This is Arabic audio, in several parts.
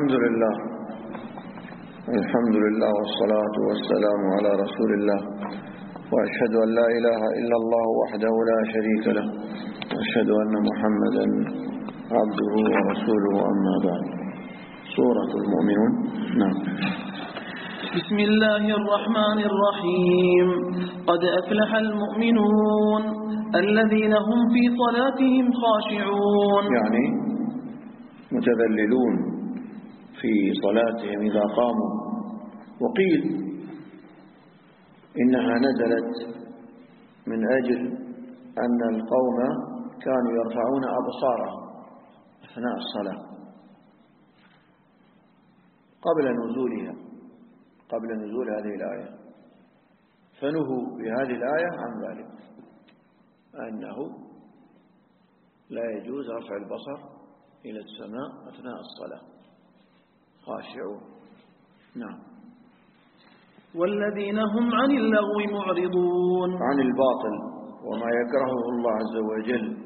الحمد لله والصلاة والسلام على رسول الله، وأشهد أن لا إله إلا الله وحده لا شريك له، وأشهد أن محمدا عبده ورسوله، أما بعد. سورة المؤمنون. نعم. بسم الله الرحمن الرحيم. قد أفلح المؤمنون الذين هم في صلاتهم خاشعون، يعني متذللون في صلاتهم إذا قاموا. وقيل إنها نزلت من أجل أن القوم كانوا يرفعون أبصارهم أثناء الصلاة قبل نزول هذه الآية، فنهوا بهذه الآية عن ذلك، أنه لا يجوز رفع البصر إلى السماء أثناء الصلاة. خاشعون. نعم. والذين هم عن اللغو معرضون، عن الباطل وما يكرهه الله عز وجل.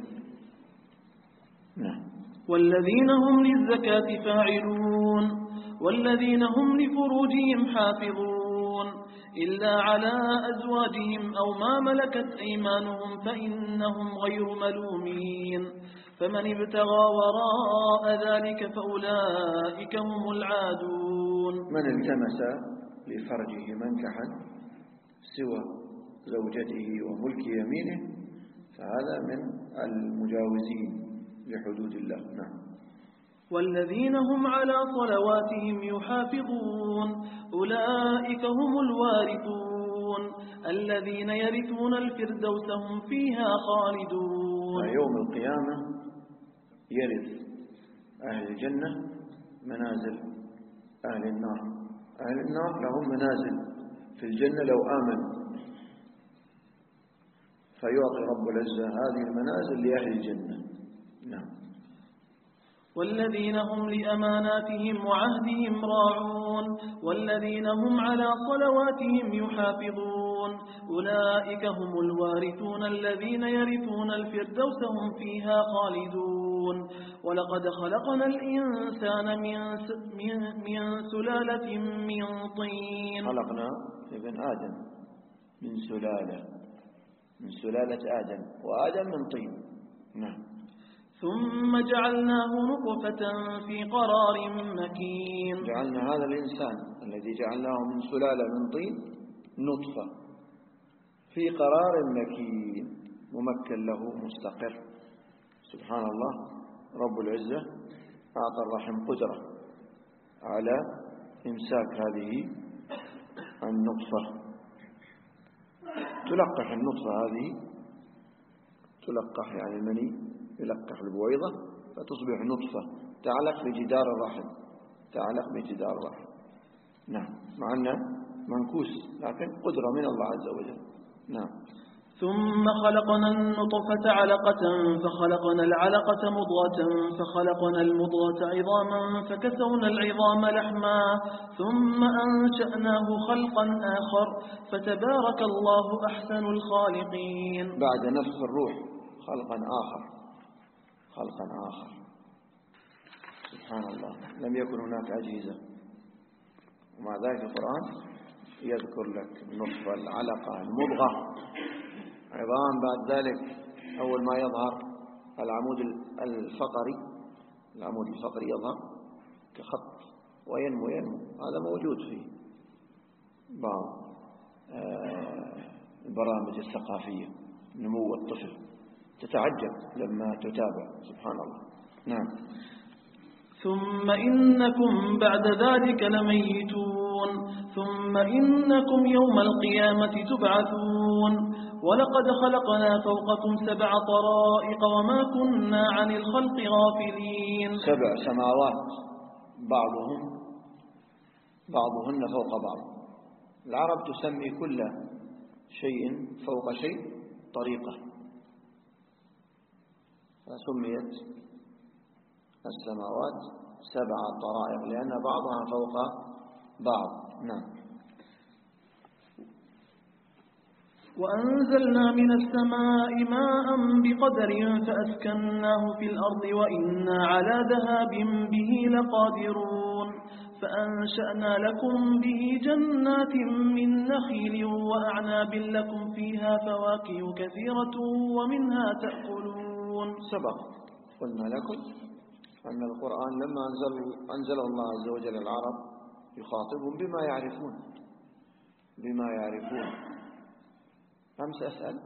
نعم. والذين هم للزكاة فاعلون، والذين هم لفروجهم حافظون إلا على أزواجهم أو ما ملكت أيمانهم فإنهم غير ملومين، فمن ابتغى وراء ذلك فأولئك هم العادون. من التمس لفرجه منكحا سوى زوجته وملك يمينه فهذا من المجاوزين لحدود الله. نعم. والذين هم على صلواتهم يحافظون أولئك هم الوارثون الذين يرثون الفردوس هم فيها خالدون. يوم القيامة يرث أهل الجنة منازل أهل النار. أهل النار لهم منازل في الجنة لو آمنوا، فيعطي رب العزة هذه المنازل لأهل الجنة. نعم. والذين هم لأماناتهم وعهدهم راعون والذين هم على صلواتهم يحافظون أولئك هم الوارثون الذين يرثون الفردوس هم فيها خالدون. ولقد خلقنا الإنسان من سلالة من طين. خلقنا ابن آدم من سلالة آدم، وآدم من طين. نعم. ثم جعلناه نطفة في قرار مكين. جعلنا هذا الإنسان الذي جعلناه من سلالة من طين نطفة في قرار مكين ممكن له مستقر. سبحان الله، رب العزة أعطى الرحم قدرة على إمساك هذه النطفة. تلقح النطفة هذه، تلقح يعني المني يلقح البويضة فتصبح نطفة تعلق بجدار الرحم. نعم. مع أنه منكوس لكن قدرة من الله عز وجل. نعم. ثم خلقنا النطفة علقة فخلقنا العلقة مضغة فخلقنا المضغة عظاما فكسونا العظام لحما ثم أنشأناه خلقا آخر فتبارك الله أحسن الخالقين. بعد نفخ الروح خلقا آخر. سبحان الله، لم يكن هناك أجهزة، ومع ذلك القرآن يذكر لك النطفة، العلقة، المضغة، عظام. بعد ذلك أول ما يظهر العمود الفقري يظهر كخط وينمو. هذا موجود في بعض البرامج الثقافية، نمو الطفل، تتعجب لما تتابع. سبحان الله. نعم. ثم إنكم بعد ذلك لميتون ثم إنكم يوم القيامة تبعثون. ولقد خلقنا فوقكم 7 طرائق وما كنا عن الخلق غافلين. 7 سماوات بعضهن فوق بعض. العرب تسمي كل شيء فوق شيء طريقة، فسميت السماوات 7 طرائق لأن بعضها فوق بعض. نعم. وأنزلنا من السماء ماء بقدر فأسكناه في الأرض وإنا على ذهاب به لقادرون فأنشأنا لكم به جنات من نخيل وأعناب لكم فيها فواكه كثيرة ومنها تأكلون. سبق قلنا لكم أن القرآن لما أنزله الله عز وجل العرب يخاطبهم بما يعرفون. أمس أسأل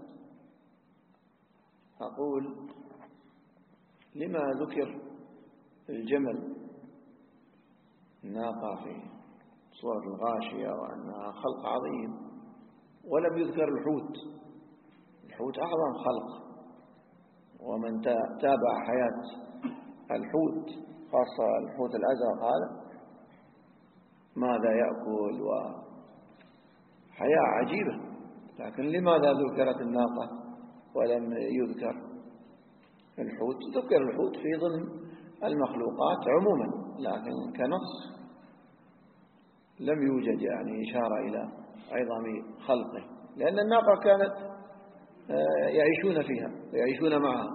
أقول لما ذكر الجمل الناقة في سورة الغاشية وأنها خلق عظيم ولم يذكر الحوت أعظم خلق، ومن تابع حياة الحوت خاصة الحوت الأزرق هذا ماذا يأكل وحياة عجيبة، لكن لماذا ذكرت الناقة ولم يذكر الحوت؟ ذكر الحوت في ضمن المخلوقات عموما، لكن كنص لم يوجد يعني إشارة إلى عظم خلقه، لأن الناقة كانت يعيشون فيها ويعيشون معها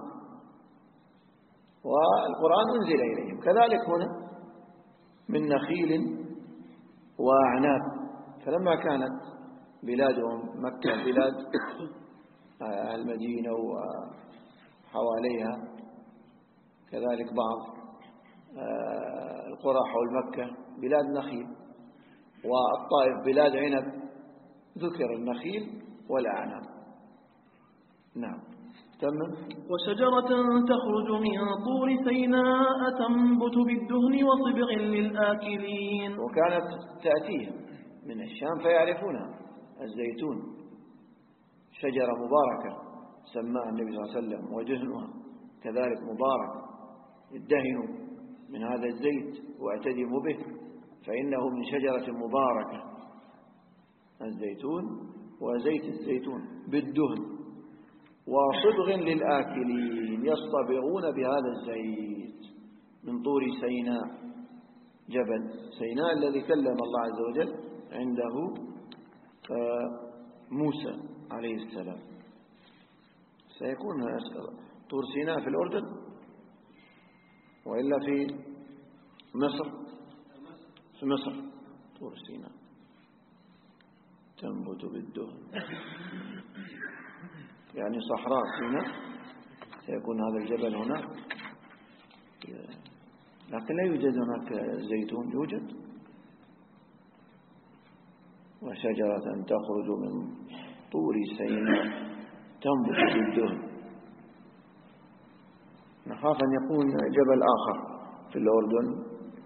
والقرآن أنزل إليهم. كذلك هنا من نخيل وأعناب، فلما كانت بلادهم مكة بلاد المدينة وحواليها كذلك بعض القرى حول مكة بلاد نخيل، والطائف بلاد عنب، ذكر النخيل والأعناب. نعم تمام. وشجرة تخرج من طور سيناء تنبت بالدهن وصبغ للآكلين. وكانت تأتيهم من الشام فيعرفونها، الزيتون شجرة مباركة سماها النبي صلى الله عليه وسلم، ودهنها كذلك مبارك، ادهنوا من هذا الزيت واعتدموا به فإنه من شجرة مباركة، الزيتون وزيت الزيتون بالدهن وصبغ للآكلين، يصطبغون بهذا الزيت من طور سيناء، جبل سيناء الذي كلم الله عز وجل عنده موسى عليه السلام. سيكون طور سيناء في الأردن وإلا في مصر؟ في مصر طور سيناء تنبت بالدهن، يعني صحراء سيناء سيكون هذا الجبل هناك، لكن لا يوجد هناك زيتون، يوجد وشجرة تخرج من طور سيناء تنبت بالدهن. نخاف أن يكون جبل آخر في الأردن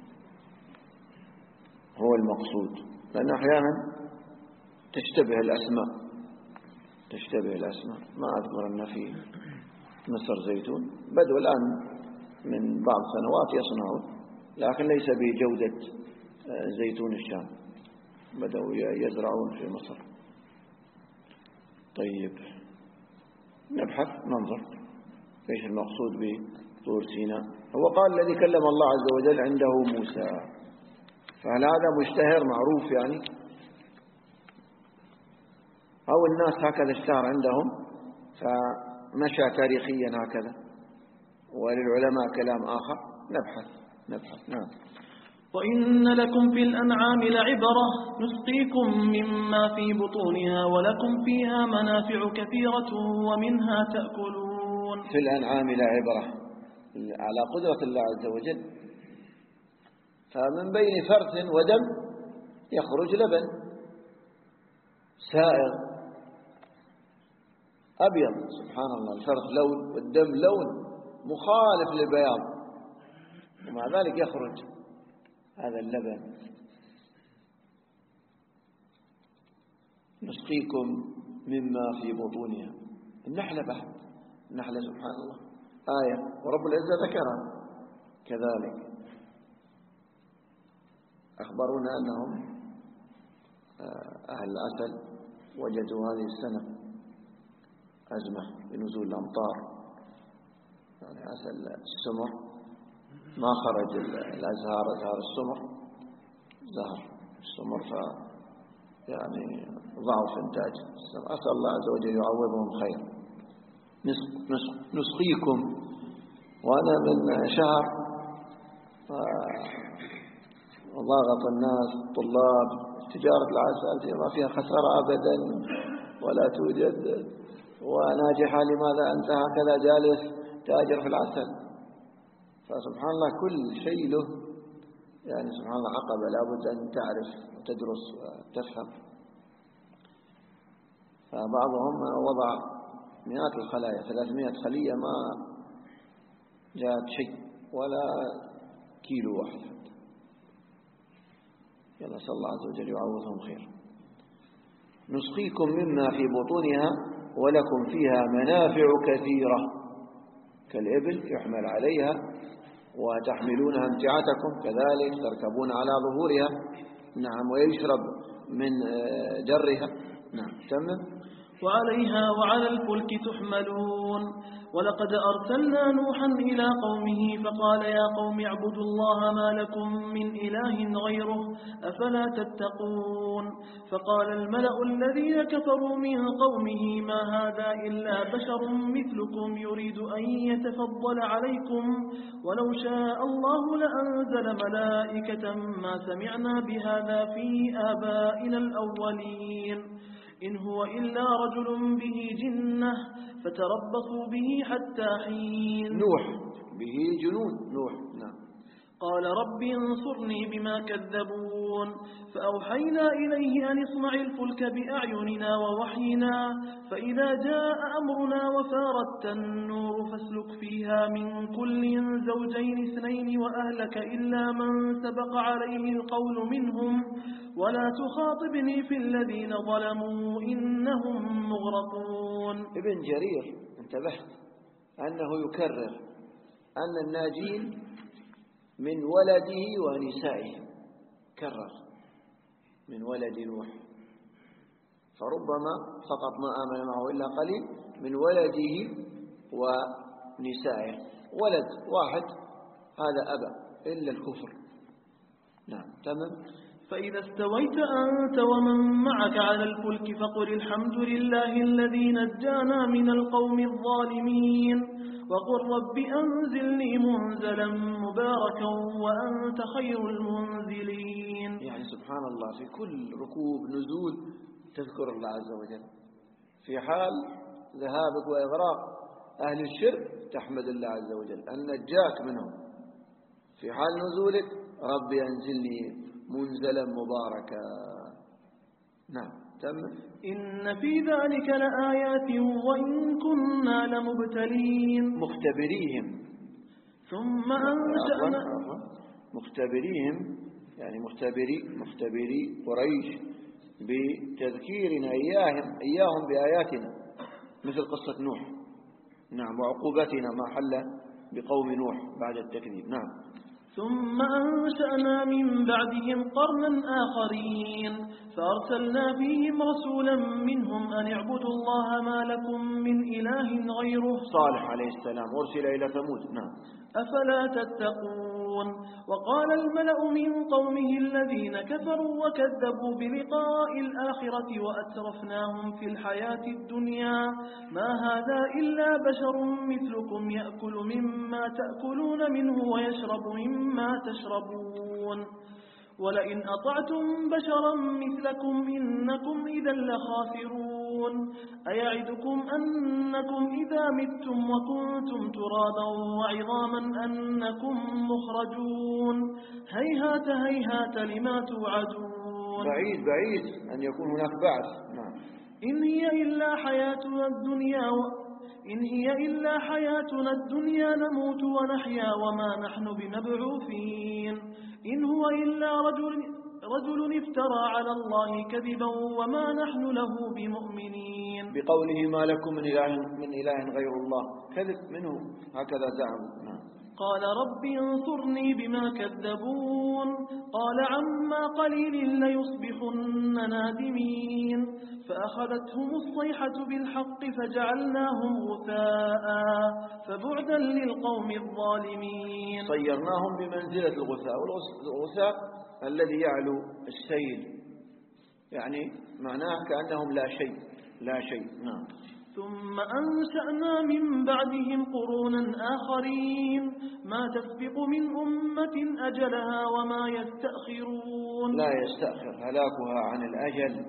هو المقصود، لأن أحيانا تشتبه الأسماء. ما أذكر أن في مصر زيتون، بدأوا الآن من بعض سنوات يصنعون، لكن ليس بجودة زيتون الشام، بدأوا يزرعون في مصر. طيب نبحث ننظر ايش المقصود بطور سيناء. هو قال الذي كلم الله عز وجل عنده موسى، فهل هذا مشتهر معروف يعني، أو الناس هكذا اشتهر عندهم فمشى تاريخيا هكذا، وللعلماء كلام آخر؟ نبحث. نعم. وإن لكم في الأنعام لعبرة نسقيكم مما في بطونها ولكم فيها منافع كثيرة ومنها تأكلون. في الأنعام لعبرة على قدرة الله عز وجل، فمن بين فرث ودم يخرج لبن سائغ أبيض، سبحان الله، الفرث لون والدم لون مخالف للبياض، ومع ذلك يخرج هذا اللبن. نسقيكم مما في بطونها. النحلة بعد، النحلة سبحان الله آية، ورب العزة ذكرها كذلك. أخبرونا أنهم أهل العسل وجدوا هذه السنة أزمة بنزول الأمطار، يعني عسل السمر ما خرج الأزهار، أزهار السمر زهر السمر، يعني ضعف إنتاج. أسأل الله عز وجل يعوضهم خير. نسقيكم، وأنا من شهر ضاغط الناس طلاب تجارة العسل ما فيها خسارة أبدا ولا توجد وناجحة، لماذا أنت هكذا جالس تاجر في العسل؟ فسبحان الله كل شيء له يعني سبحان الله عقبة، لابد أن تعرف وتدرس وتفهم. فبعضهم وضع مئات الخلايا 300 خلية ما جاءت شيء ولا كيلو واحد حتى. يلا صلى الله عز وجل يعوضهم خير. نسقيكم مما في بطونها ولكم فيها منافع كثيرة كالإبل يحمل عليها وتحملون أمتعتكم، كذلك تركبون على ظهورها. نعم، ويشرب من جرها. نعم تمام. وعليها وعلى الفلك تحملون. ولقد أرسلنا نوحا إلى قومه فقال يا قوم اعبدوا الله ما لكم من إله غيره أفلا تتقون. فقال الملأ الذين كفروا من قومه ما هذا إلا بشر مثلكم يريد أن يتفضل عليكم ولو شاء الله لأنزل ملائكة ما سمعنا بهذا في آبائنا الأولين إن هو إلا رجل به جنة فتربصوا به حتى حين. نوح به جنون نوح. نعم. قال رب انصرني بما كذبون. فأوحينا إليه أن اصنع الفلك بأعيننا ووحينا فإذا جاء أمرنا وفارت النور فاسلك فيها من كل زوجين اثنين وأهلك إلا من سبق عليه القول منهم ولا تخاطبني في الذين ظلموا إنهم مغرقون. ابن جرير انتبهت أنه يكرر أن الناجين من ولده ونسائه، كرر من ولد نوح، فربما فقط ما آمن معه إلا قليل من ولده ونسائه. ولد واحد هذا أبى إلا الكفر. نعم تمام. فإذا استويت أنت ومن معك على الفلك فقل الحمد لله الذي نجانا من القوم الظالمين وقل رب أنزلني منزلا مباركا وأنت خير المنزلين. يعني سبحان الله في كل ركوب نزول تذكر الله عز وجل، في حال ذهابك وإغراق أهل الشرك تحمد الله عز وجل أن نجاك منهم، في حال نزولك رب أنزلني منزلا مباركا. نعم تم. إن في ذلك لآيات وإن كنا لمبتلين. مختبريهم. ثم أنشأنا مختبريهم يعني مختبري قريش بتذكيرنا إياهم بآياتنا مثل قصة نوح. نعم، وعقوبتنا ما حل بقوم نوح بعد التكذيب. نعم. ثم أنشأنا من بعدهم قرنا آخرين فأرسلنا فيهم رسولا منهم أن اعبدوا الله ما لكم من إله غيره. صالح عليه السلام أرسل إلى ثمود. نعم. أفلا تتقون. وقال الملأ من قومه الذين كفروا وكذبوا بلقاء الآخرة وأترفناهم في الحياة الدنيا ما هذا إلا بشر مثلكم يأكل مما تأكلون منه ويشرب مما تشربون ولئن أطعتم بشرا مثلكم إنكم إذا لخاسرون. أيعدكم أنكم إذا متم وكنتم ترابا وعظاما أنكم مخرجون هيهات هيهات لما توعدون. بعيد أن يكون هناك بعث. نعم. إن هي إلا حياتنا الدنيا نموت ونحيا وما نحن بمبعوثين. إن هو إلا رجل افترى على الله كذبا وما نحن له بمؤمنين. بقوله ما لكم من إله غير الله، كذب منه هكذا زعموا. قال رب انصرني بما كذبون. قال عما قليل ليصبحن نادمين. فأخذتهم الصيحة بالحق فجعلناهم غثاء فبعدا للقوم الظالمين. صيرناهم بمنزلة الغثاء، والغثاء الذي يعلو السيل يعني معناه كأنهم لا شيء لا شيء. نعم. ثم أنشأنا من بعدهم قرونا آخرين ما تسبق من أمة أجلها وما يستأخرون. لا يستأخر هلاكها عن الأجل.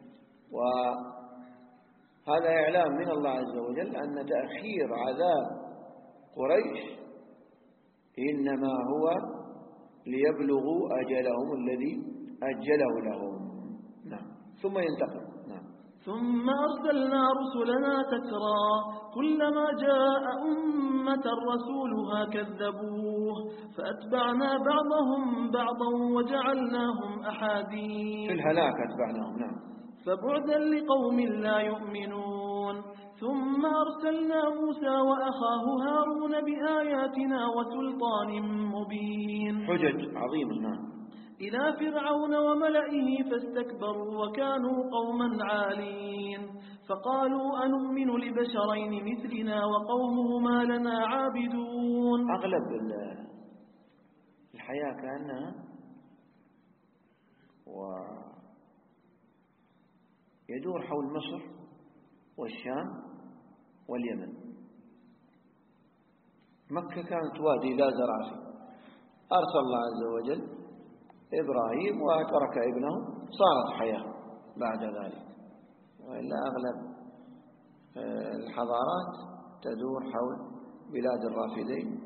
وهذا إعلام من الله عز وجل أن تأخير عذاب قريش إنما هو ليبلغوا أجلهم الذي أجله لهم. نعم. ثم ينتقل. نعم. ثم أرسلنا رسلنا تترى كلما جاء أمة رسولها كذبوه فأتبعنا بعضهم بعضا وجعلناهم أحاديث. في الهلاك أتبعناهم. نعم. فبعدا لقوم لا يؤمنون. ثم أرسلنا موسى وأخاه هارون بآياتنا وسلطان مبين. حجج عظيمة. نعم. إلى فرعون وملئه فاستكبروا وكانوا قوما عالين فقالوا أنؤمن لبشرين مثلنا وقومهما لنا عابدون. أغلب الحياة كأنها ويدور حول مصر والشام واليمن. مكة كانت وادي لا زرع فيه. أرسل الله عز وجل إبراهيم وترك ابنه صارت حياة بعد ذلك. وإلا أغلب الحضارات تدور حول بلاد الرافدين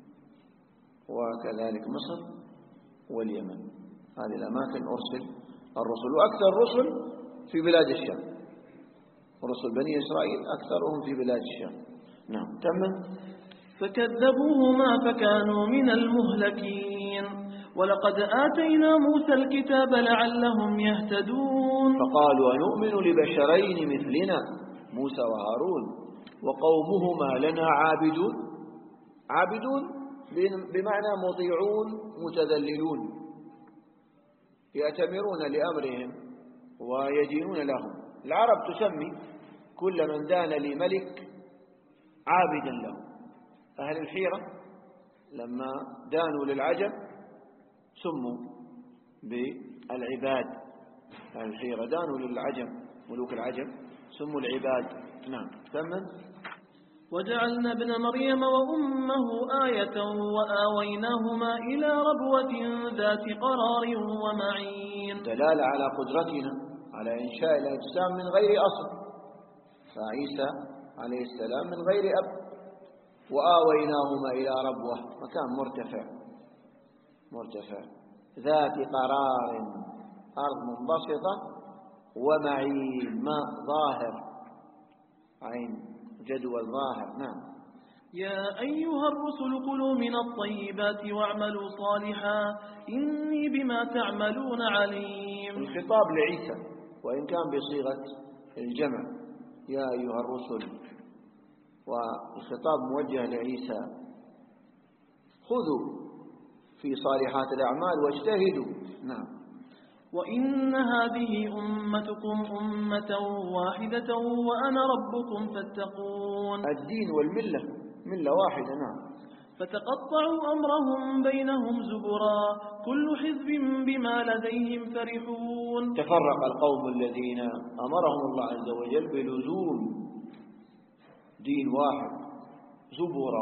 وكذلك مصر واليمن. هذه الأماكن أرسل الرسل وأكثر الرسل في بلاد الشام. رسل بني إسرائيل أكثرهم في بلاد الشام. نعم. تم. فكذبوهما فكانوا من المهلكين. ولقد آتينا موسى الكتاب لعلهم يهتدون. فقالوا أنؤمن لبشرين مثلنا موسى وهارون وقومهما لنا عابدون. عابدون بمعنى مطيعون متذللون يأتمرون لأمرهم ويدينون لهم. العرب تسمي كل من دان لملك عابدا له. أهل الحيرة لما دانوا للعجم سموا بالعباد. أهل الحيرة دانوا للعجم ملوك العجم سموا العباد. نعم. ثمن. وجعلنا ابن مريم وأمه آية وآويناهما إلى ربوة ذات قرار ومعين. دلالة على قدرتنا على إنشاء الأجسام من غير أصل. فعيسى عليه السلام من غير أب. وآويناهما إلى ربوة مكان مرتفع ذات قرار أرض منبسطة ومعين ماء ظاهر عين جدول ظاهر. نعم. يا أيها الرسل كلوا من الطيبات واعملوا صالحا إني بما تعملون عليم. الخطاب لعيسى وإن كان بصيغة الجمع يا أيها الرسل والخطاب موجه لعيسى. خذوا في صالحات الأعمال واجتهدوا. نعم. وإن هذه أمتكم أمة واحدة وأنا ربكم فاتقون. الدين والملة ملة واحدة. نعم. فتقطعوا أمرهم بينهم زبرا كل حزب بما لديهم فرحون. تفرق القوم الذين أمرهم الله عز وجل بلزوم دين واحد زبرا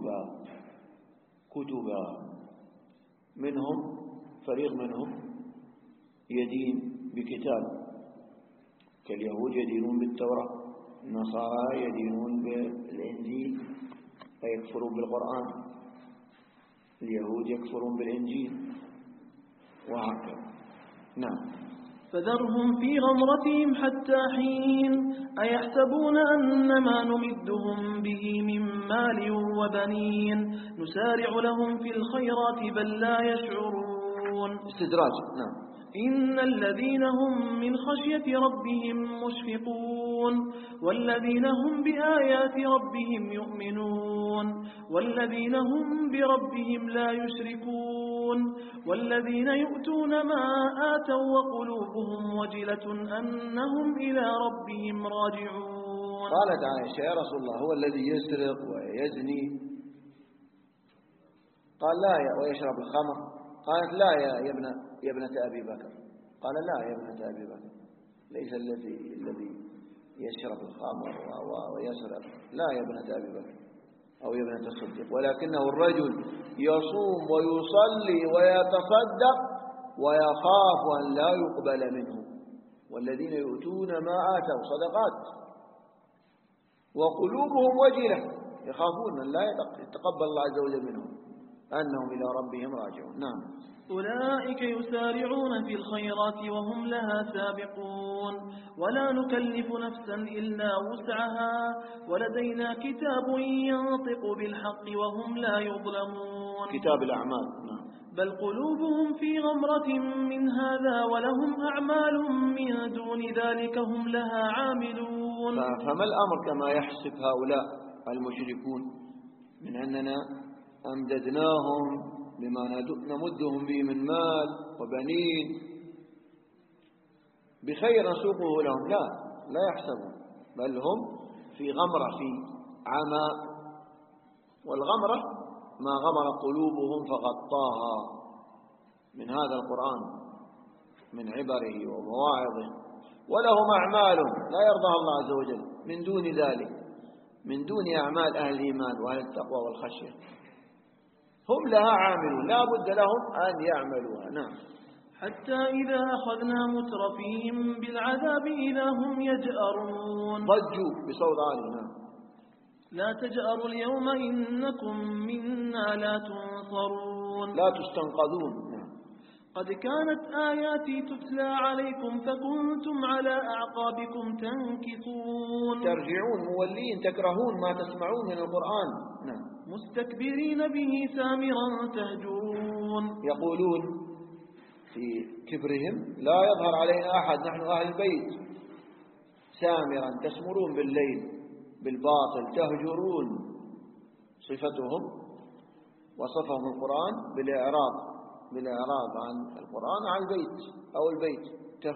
كتبا منهم فريق منهم يدين بكتاب كاليهود يدينون بالتوراة. النصارى يدينون بالإنجيل فيكفرون بالقرآن. اليهود يكفرون بالإنجيل وهكذا. نعم. فذرهم في غمرتهم حتى حين أيحسبون أنما نمدهم به من مال وبنين نسارع لهم في الخيرات بل لا يشعرون. استدراج. نعم. إن الذين هم من خشية ربهم مشفقون والذين هم بآيات ربهم يؤمنون والذين هم بربهم لا يشركون والذين يؤتون ما آتوا وقلوبهم وجلة أنهم إلى ربهم راجعون. قالت عائشة يا رسول الله هو الذي يسرق ويزني؟ قال لا ويشرب الخمر. قالت لا يا ابنة أبي بكر. قال لا يا ابنة أبي بكر ليس الذي يشرب الخمر ويسرق، لا يا ابنة أبي بكر أو يا ابنة الصديق، ولكنه الرجل يصوم ويصلي ويتصدق ويخاف أن لا يقبل منه، والذين يؤتون ما آتوا صدقات وقلوبهم وجلة، يخافون أن لا يتقبل الله عز وجل منهم، أنهم إلى ربهم راجعون. نعم. أولئك يسارعون في الخيرات وهم لها سابقون، ولا نكلف نفسا إلا وسعها، ولدينا كتاب ينطق بالحق وهم لا يظلمون. كتاب الأعمال. نعم. بل قلوبهم في غمرة من هذا ولهم أعمال من دون ذلك هم لها عاملون. فما الأمر كما يحسب هؤلاء المشركون من أننا أمددناهم بما نمدهم به من مال وبنين بخير نسوقه لهم؟ لا يحسبون، بل هم في غمرة، في عمى، والغمرة ما غمر قلوبهم فغطاها من هذا القرآن من عبره ومواعظه، ولهم أعمال لا يرضاها الله عز وجل من دون ذلك، من دون أعمال أهل الإيمان وأهل التقوى والخشية، هم لها عاملون لا بد لهم أن يعملوها. نعم. حتى إذا أخذنا مترفيهم بالعذاب إذا هم يجأرون، ضجوا بصوت عالي. نعم. لا تجأروا اليوم إنكم منا لا تنصرون، لا تستنقذون. نعم. قد كانت آياتي تتلى عليكم فكنتم على أعقابكم تنكصون، ترجعون مولين تكرهون ما تسمعون من القرآن. نعم. مستكبرين به سامرا تهجرون، يقولون في كبرهم لا يظهر علينا أحد نحن أهل البيت، سامرا تسمرون بالليل بالباطل، تهجرون صفتهم، وصفهم القرآن بالإعراض عن القرآن عن البيت أو البيت،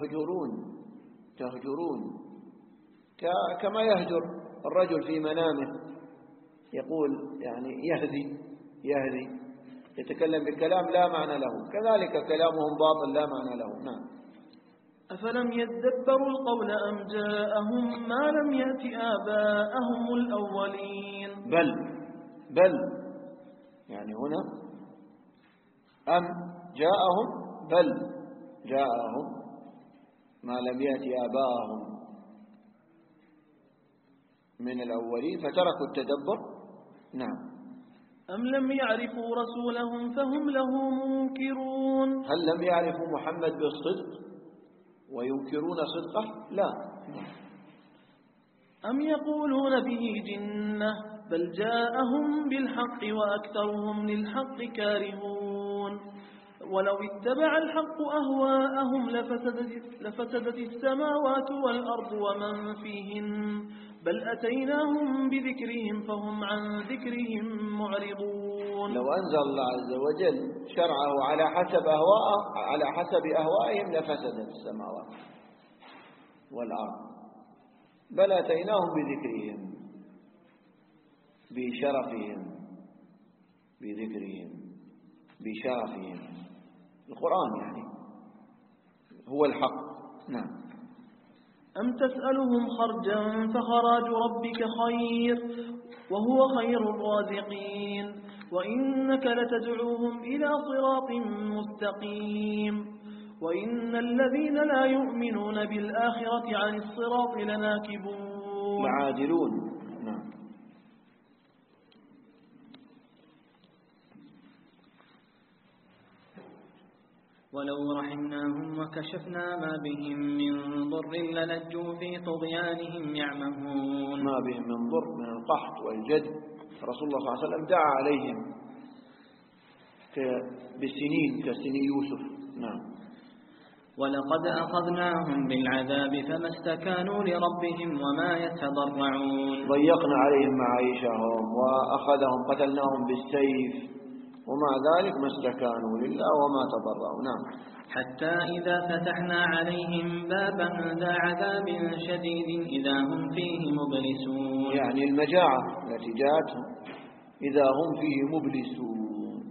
تهجرون كما يهجر الرجل في منامه، يقول يعني يهدي يتكلم بكلام لا معنى له، كذلك كلامهم باطل لا معنى له. نعم. أفلم يدبروا القول أم جاءهم ما لم يأت آباءهم الأولين. بل يعني هنا أم جاءهم، بل جاءهم ما لم يأت آباءهم من الأولين فتركوا التدبر. نعم. أم لم يعرفوا رسولهم فهم له منكرون. هل لم يعرفوا محمد بالصدق وينكرون صدقه؟ لا. أم يقولون به جنة بل جاءهم بالحق وأكثرهم للحق كارهون. ولو اتبع الحق أهواءهم لفسدت السماوات والأرض ومن فيهن بل أتيناهم بذكرهم فهم عن ذكرهم معرضون. لو أنزل الله عز وجل شرعه على حسب أهوائهم لفسدت السماوات والأرض، بل أتيناهم بذكرهم بشرفهم بذكرهم بشرفهم. القرآن يعني هو الحق. نعم. أم تسألهم خرجا فخراج ربك خير وهو خير الرازقين وإنك لتدعوهم إلى صراط مستقيم وإن الذين لا يؤمنون بالآخرة عن الصراط لناكبون لعادلون. نعم. ولو رحمناهم وكشفنا ما بهم من ضر للجوا في طغيانهم يعمهون. ما بهم من ضر من القحط والجد، رسول الله صلى الله عليه وسلم دعا عليهم بسنين كسنين يوسف. نعم. ولقد أخذناهم بالعذاب فما استكانوا لربهم وما يتضرعون. ضيقنا عليهم معايشهم وأخذهم قتلناهم بالسيف ومع ذلك ما استكانوا لله وما تضرعوا. نعم. حتى إذا فتحنا عليهم بابا ذا عذاب شديد إذا هم فيه مبلسون. يعني المجاعة التي جاءتهم إذا هم فيه مبلسون،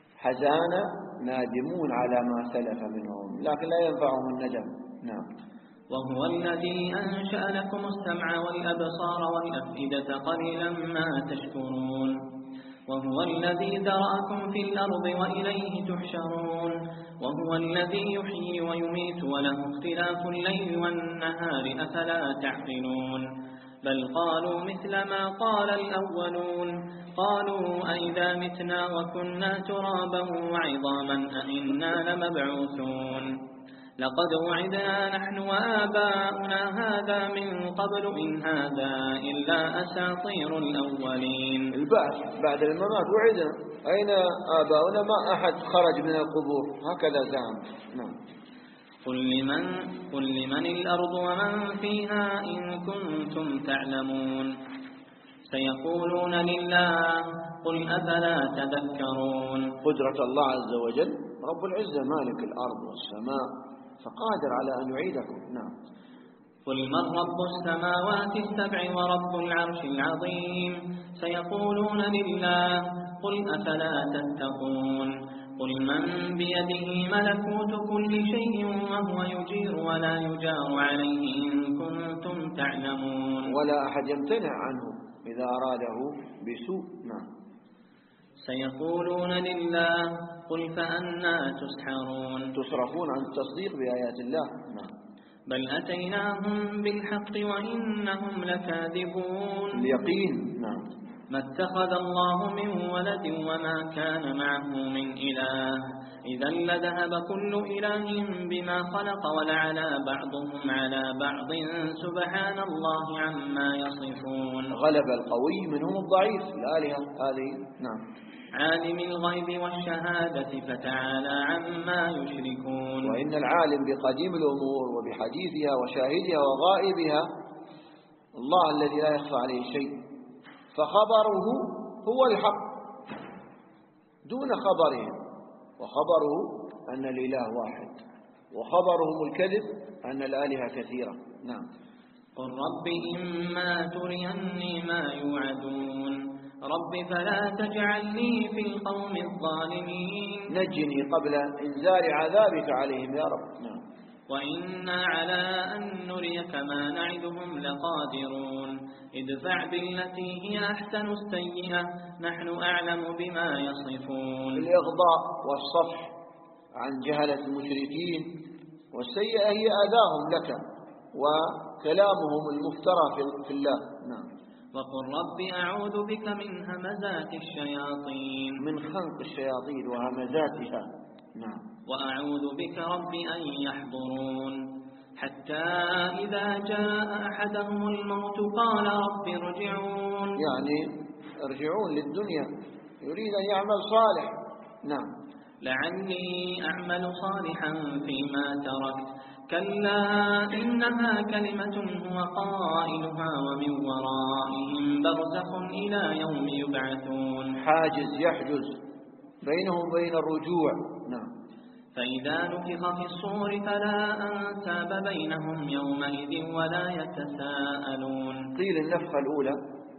حزانة نادمون على ما سلف منهم، لكن لا ينفعهم الندم. نعم. وهو الذي أنشأ لكم السمع والأبصار والأفئدة قليلا ما تشكرون وهو الذي ذرأكم في الأرض وإليه تحشرون وهو الذي يحيي ويميت وله اختلاف الليل والنهار أفلا تعقلون بل قالوا مثل ما قال الأولون قالوا أئذا متنا وكنا ترابا وعظاما أئنا لمبعوثون لقد وعدنا نحن وآباؤنا هذا من قبل إن هذا إلا أساطير الأولين. البعث بعد الممات وعدنا، أين آباؤنا؟ ما أحد خرج من القبور، هكذا زعم. نعم. قل لمن الأرض ومن فيها إن كنتم تعلمون سيقولون لله قل أفلا تذكرون. قدرة الله عز وجل رب العزة مالك الأرض والسماء فقادر على أن يعيدكم. نعم. قل من رب السماوات السبع ورب العرش العظيم سيقولون لله قل أفلا تتقون قل من بيده ملكوت كل شيء وهو يجير ولا يجار عليه إن كنتم تعلمون. ولا أحد يمتنع عنه إذا أراده بسوء. نعم. سيقولون لله قل فأنا تسحرون. تصرفون عن التصديق بآيات الله. نعم. بل أتيناهم بالحق وإنهم لكاذبون. اليقين. نعم. ما اتخذ الله من ولد وما كان معه من إله إذا لذهب كل إله بما خلق ولعلى بعضهم على بعض سبحان الله عما يصفون. غلب القوي منهم الضعيف. الآلهة هذه. نعم. عالم الغيب والشهادة فتعالى عما يشركون. وإن العالم بقديم الأمور وبحديثها وشاهدها وغائبها الله الذي لا يخفى عليه شيء، فخبره هو الحق دون خبرهم، وخبره أن الإله واحد، وخبرهم الكذب أن الآلهة كثيرة. نعم. قل رب إما تريني ما يوعدون رب فلا تجعلني في القوم الظالمين. نجني قبل إنزال عذابك عليهم يا رب. نعم. وإنا على أن نريك ما نعدهم لقادرون ادفع بالتي هي أحسن السيئة نحن أعلم بما يصفون. الإغضاء والصفح عن جهلة المشركين، والسيئة هي أذاهم لك وكلامهم المفترى في الله. نعم. وقل رب أعوذ بك من همزات الشياطين. من خنق الشياطين وهمزاتها. نعم. وأعوذ بك رب أن يحضرون حتى إذا جاء أحدهم الموت قال رب ارجعون. يعني ارجعون للدنيا، يريد أن يعمل صالح. نعم. لعلي أعمل صالحا فيما تركت كلا إنها كلمة هو قائلها ومن ورائهم برزخ إلى يوم يبعثون. حاجز يحجز بينهم وبين الرجوع. نعم. فإذا نفخ في الصور فلا أنساب بينهم يومئذ ولا يتساءلون. قيل النفخة الأولى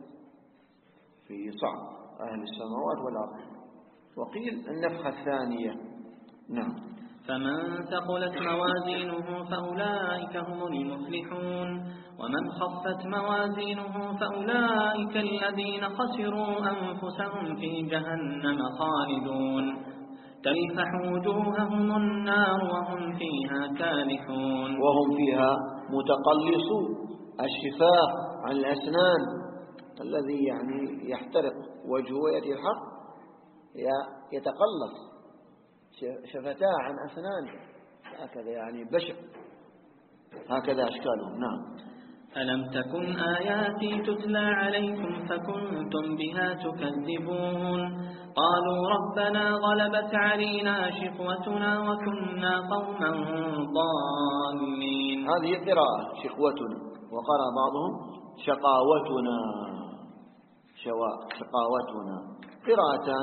في صعق أهل السماوات والأرض، وقيل النفخة الثانية. نعم. فمن ثقلت موازينه فأولئك هم المفلحون ومن خفت موازينه فأولئك الذين خسروا أنفسهم في جهنم خالدون تلفح وجوههم النار وهم فيها كالحون. وهم فيها متقلصون. الشفاه عن الأسنان الذي يعني يحترق وجهه ويأتي الحق يتقلص شفتاه عن أسنانه، هكذا يعني بشع، هكذا أشكالهم. نعم. ألم تكن آياتي تتلى عليكم فكنتم بها تكذبون قالوا ربنا غلبت علينا شقوتنا وكنا قوما ضالين. هذه قراءة شقوتنا، وقرأ بعضهم شقاوتنا، شقاوتنا، قراءتان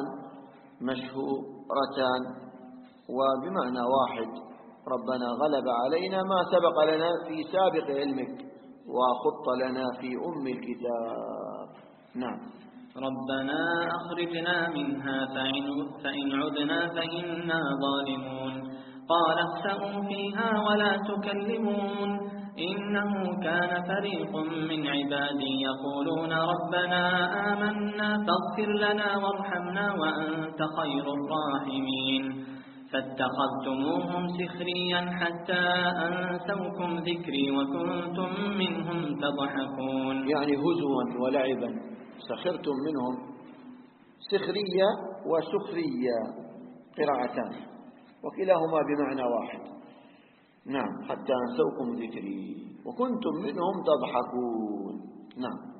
مشهورتان وبمعنى واحد. ربنا غلب علينا ما سبق لنا في سابق علمك وخط لنا في أم الكتاب. نعم. ربنا أخرجنا منها فإن عدنا فإنا ظالمون قال اخسئوا فيها ولا تكلمون إنه كان فريق من عبادي يقولون ربنا آمنا فاغفر لنا وارحمنا وأنت خير الراحمين فاتخذتموهم سخريا حتى أنسوكم ذكري وكنتم منهم تضحكون. يعني هزوا ولعبا، سخرتم منهم، سخرية وسخرية قراءتان وكلاهما بمعنى واحد. نعم، حتى أنسوكم ذكري وكنتم منهم تضحكون. نعم.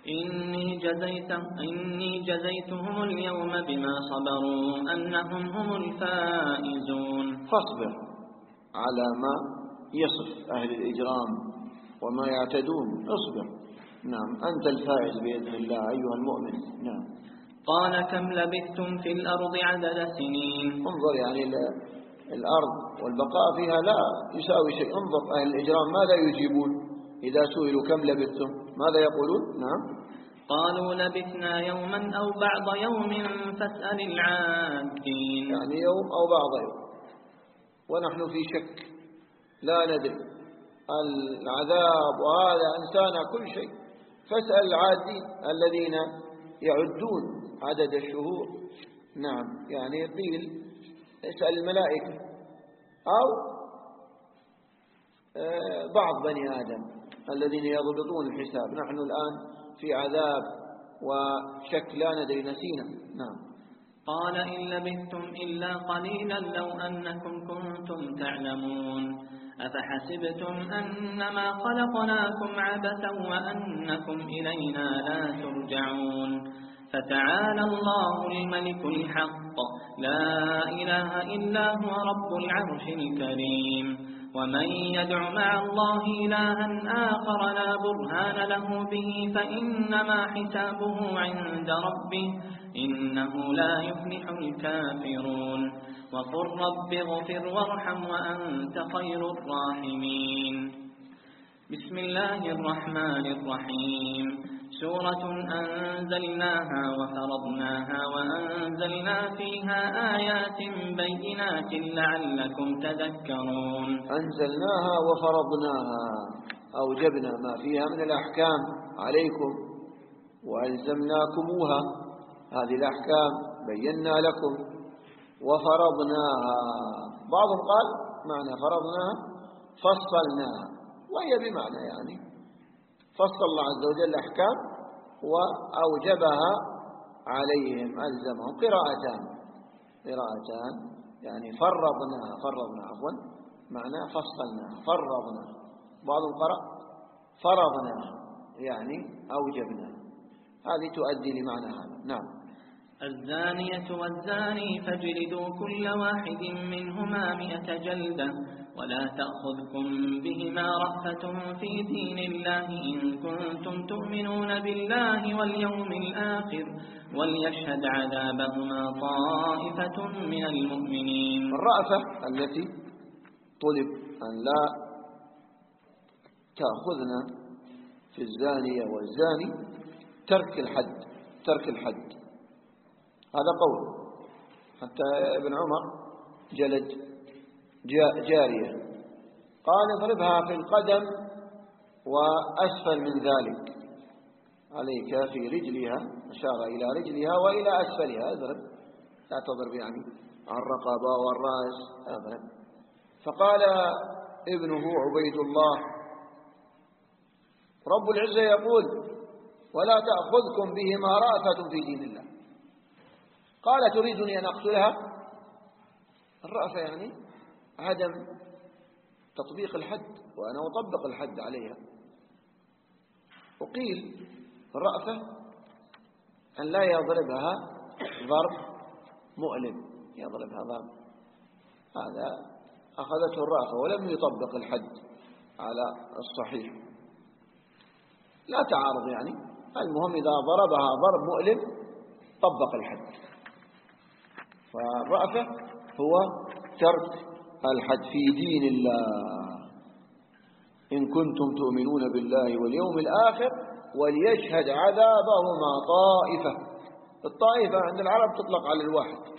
إني جزيتهم اليوم بما صبروا أنهم هم الفائزون. فاصبر على ما يصف أهل الإجرام وما يعتدون، اصبر. نعم، أنت الفائز بإذن الله أيها المؤمن. نعم. قال كم لبثتم في الأرض عدد سنين. انظر، يعني الأرض والبقاء فيها لا يساوي شيء. انظر أهل الإجرام ماذا يجيبون إذا سئلوا كم لبثتم، ماذا يقولون؟ نعم. قالوا لبثنا يوما أو بعض يوم فاسأل العادين. يعني يوم أو بعض يوم، ونحن في شك لا ندري العذاب، وهذا أنسانا كل شيء. فاسأل العادين الذين يعدون عدد الشهور. نعم، يعني قيل اسأل الملائكة أو بعض بني آدم الذين يضبطون الحساب. نحن الآن في عذاب وشك لا ندري، نسينا. نعم. قال إن لبثتم إلا قليلا لو أنكم كنتم تعلمون أفحسبتم أنما خلقناكم عبثا وأنكم إلينا لا ترجعون فتعالى الله الملك الحق لا إله إلا هو رب العرش الكريم ومن يدع مع الله إلها آخر لا برهان له به فإنما حسابه عند ربه إنه لا يفلح الكافرون وقل رب اغفر وارحم وأنت خير الراحمين. بسم الله الرحمن الرحيم. سورة أنزلناها وفرضناها وأنزلنا فيها آيات بينات لعلكم تذكرون. أنزلناها وفرضناها، أوجبنا ما فيها من الأحكام عليكم وألزمناكموها، هذه الأحكام بينا لكم. وفرضناها، بعضهم قال معنى فرضناها فصلناها، وهي بمعنى يعني فصل الله عز وجل الأحكام وأوجبها عليهم، ألزمهم. قراءتان يعني فرضنا عفوا، معنى فصلناها فرضنا. بعضهم قرأ فرضناها يعني أوجبنا، هذه تؤدي لمعنى هذا. نعم. الزانية والزاني فاجلدوا كل واحد منهما 100 جلدة ولا تأخذكم بهما رأفة في دين الله إن كنتم تؤمنون بالله واليوم الآخر وليشهد عذابهما طائفة من المؤمنين. الرأفة التي طلب أن لا تأخذنا في الزانية والزاني ترك الحد، هذا قول. حتى ابن عمر جلد جارية قال اضربها في القدم وأسفل من ذلك، عليك في رجلها، أشار إلى رجلها وإلى أسفلها، اضرب، لا تضرب يعني على الرقبة والرأس، اضرب. فقال ابنه عبيد الله رب العزة يقول ولا تأخذكم بهما رأفة في دين الله. قال تريدني أن أقتلها؟ الرأفة يعني عدم تطبيق الحد، وأنا أطبق الحد عليها. وقيل الرأفة أن لا يضربها ضرب مؤلم، يضربها ضرب، هذا أخذته الرأفة ولم يطبق الحد على الصحيح. لا تعارض يعني، المهم إذا ضربها ضرب مؤلم طبق الحد. فالرأفة هو ترك الحد في دين الله إن كنتم تؤمنون بالله واليوم الآخر وليشهد عذابهما طائفة. الطائفة عند العرب تطلق على الواحد،